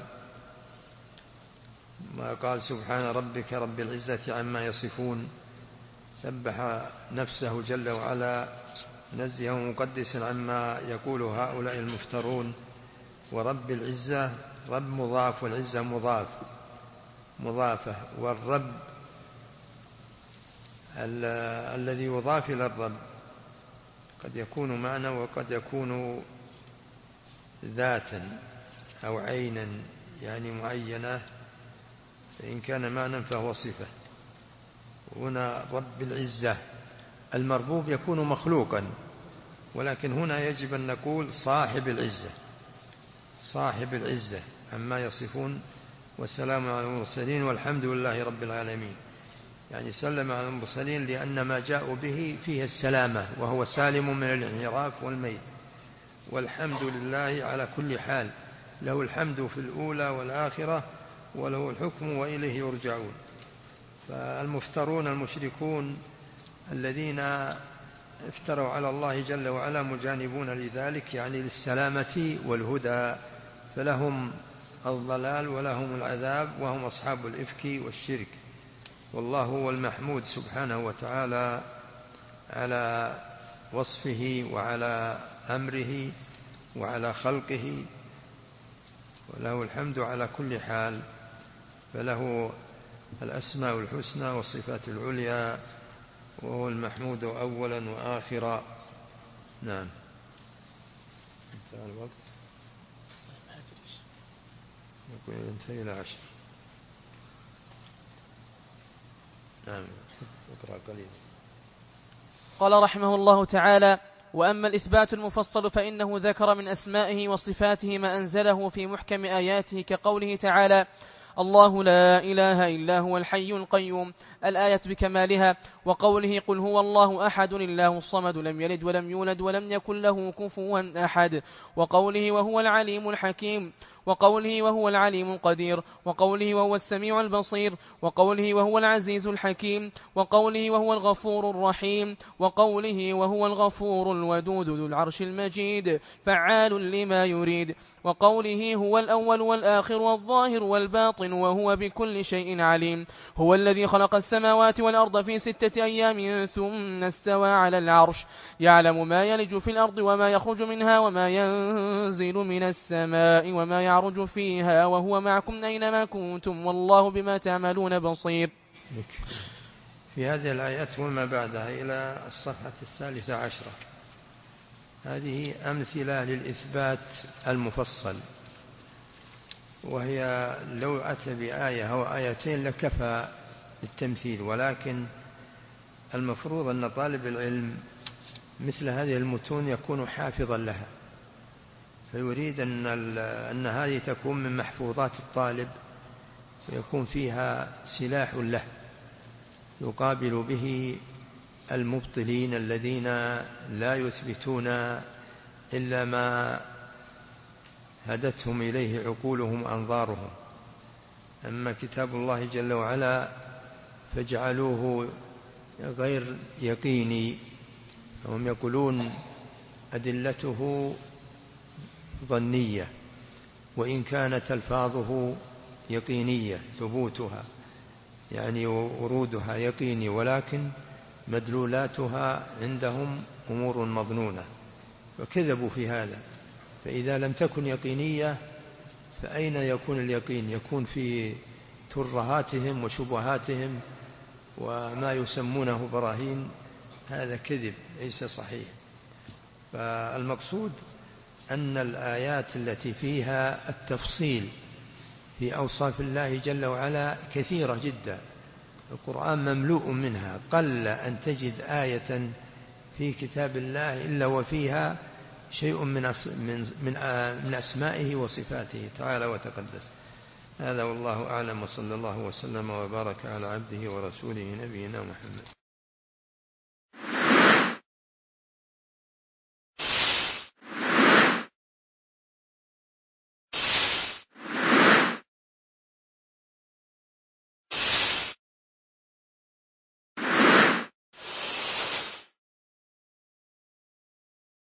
ما قال: سبحان ربك رب العزة عما يصفون، سبح نفسه جل وعلا منزها ومقدسا عما يقول هؤلاء المفترون. ورب العزة، رب مضاف والعزة مضافة، والرب الذي يضاف إلى الرب قد يكون معنى وقد يكون ذاتا أو عينا، يعني معينة، فإن كان معنى فهو صفة. هنا رب العزة، المربوب يكون مخلوقا، ولكن هنا يجب أن نقول صاحب العزة، صاحب العزة عما يصفون. والسلام على المرسلين والحمد لله رب العالمين، يعني سلم على المرسلين لأن ما جاءوا به فيه السلامة، وهو سالم من الانحراف والميل. والحمد لله على كل حال، له الحمد في الأولى والآخرة، وله الحكم وإليه يرجعون. فالمفترون المشركون الذين افتروا على الله جل وعلا مجانبون لذلك، يعني للسلامة والهدى، فلهم الضلال ولهم العذاب، وهم أصحاب الإفك والشرك. والله هو المحمود سبحانه وتعالى على وصفه وعلى أمره وعلى خلقه، وله الحمد على كل حال، فله الأسماء الحسنى والصفات العليا، وهو المحمود أولا وآخرا. نعم. انتهى الوقت، يقول ينتهي إلى 10. نعم، اقرأ قليلا. قال رحمه الله تعالى: وأما الإثبات المفصل فإنه ذكر من أسمائه وصفاته ما أنزله في محكم آياته، كقوله تعالى: الله لا إله إلا هو الحي القيوم، الآية بكمالها، وقوله: قل هو الله أحد الله الصمد لم يلد ولم يولد ولم يكن له كفوا أحد، وقوله: وهو العليم الحكيم، وقوله: وهو العليم القدير، وقوله: وهو السميع البصير، وقوله: وهو العزيز الحكيم، وقوله: وهو الغفور الرحيم، وقوله: وهو الغفور الودود ذو العرش المجيد فعال لما يريد، وقوله: هو الأول والآخر والظاهر والباطن وهو بكل شيء عليم، هو الذي خلق السماوات والأرض في 6 أيام ثم استوى على العرش، يعلم ما يلج في الأرض وما يخرج منها وما ينزل من السماء وما يعرج فيها، وهو معكم أينما كنتم والله بما تعملون بصير. في هذه الآيات وما بعدها إلى الصفحة 13، هذه أمثلة للإثبات المفصل، وهي لو أتى بآية أو آيتين لكفى للتمثيل، ولكن المفروض أن طالب العلم مثل هذه المتون يكون حافظا لها، فيريد أن هذه تكون من محفوظات الطالب، ويكون فيها سلاح له يقابل به المبطلين الذين لا يثبتون إلا ما هدتهم إليه عقولهم وأنظارهم. أما كتاب الله جل وعلا فاجعلوه غير يقيني، هم يقولون أدلته ظنية، وإن كانت ألفاظه يقينية ثبوتها يعني ورودها يقيني، ولكن مدلولاتها عندهم أمور مظنونة، وكذبوا في هذا. فإذا لم تكن يقينية فأين يكون اليقين؟ يكون في ترهاتهم وشبهاتهم وما يسمونه براهين، هذا كذب ليس صحيح. فالمقصود أن الآيات التي فيها التفصيل في أوصاف الله جل وعلا كثيرة جدا، القرآن مملوء منها، قل أن تجد آية في كتاب الله إلا وفيها شيء من أسمائه وصفاته تعالى وتقدس. هذا والله أعلم، وصلى الله وسلم وبارك على عبده ورسوله نبينا محمد.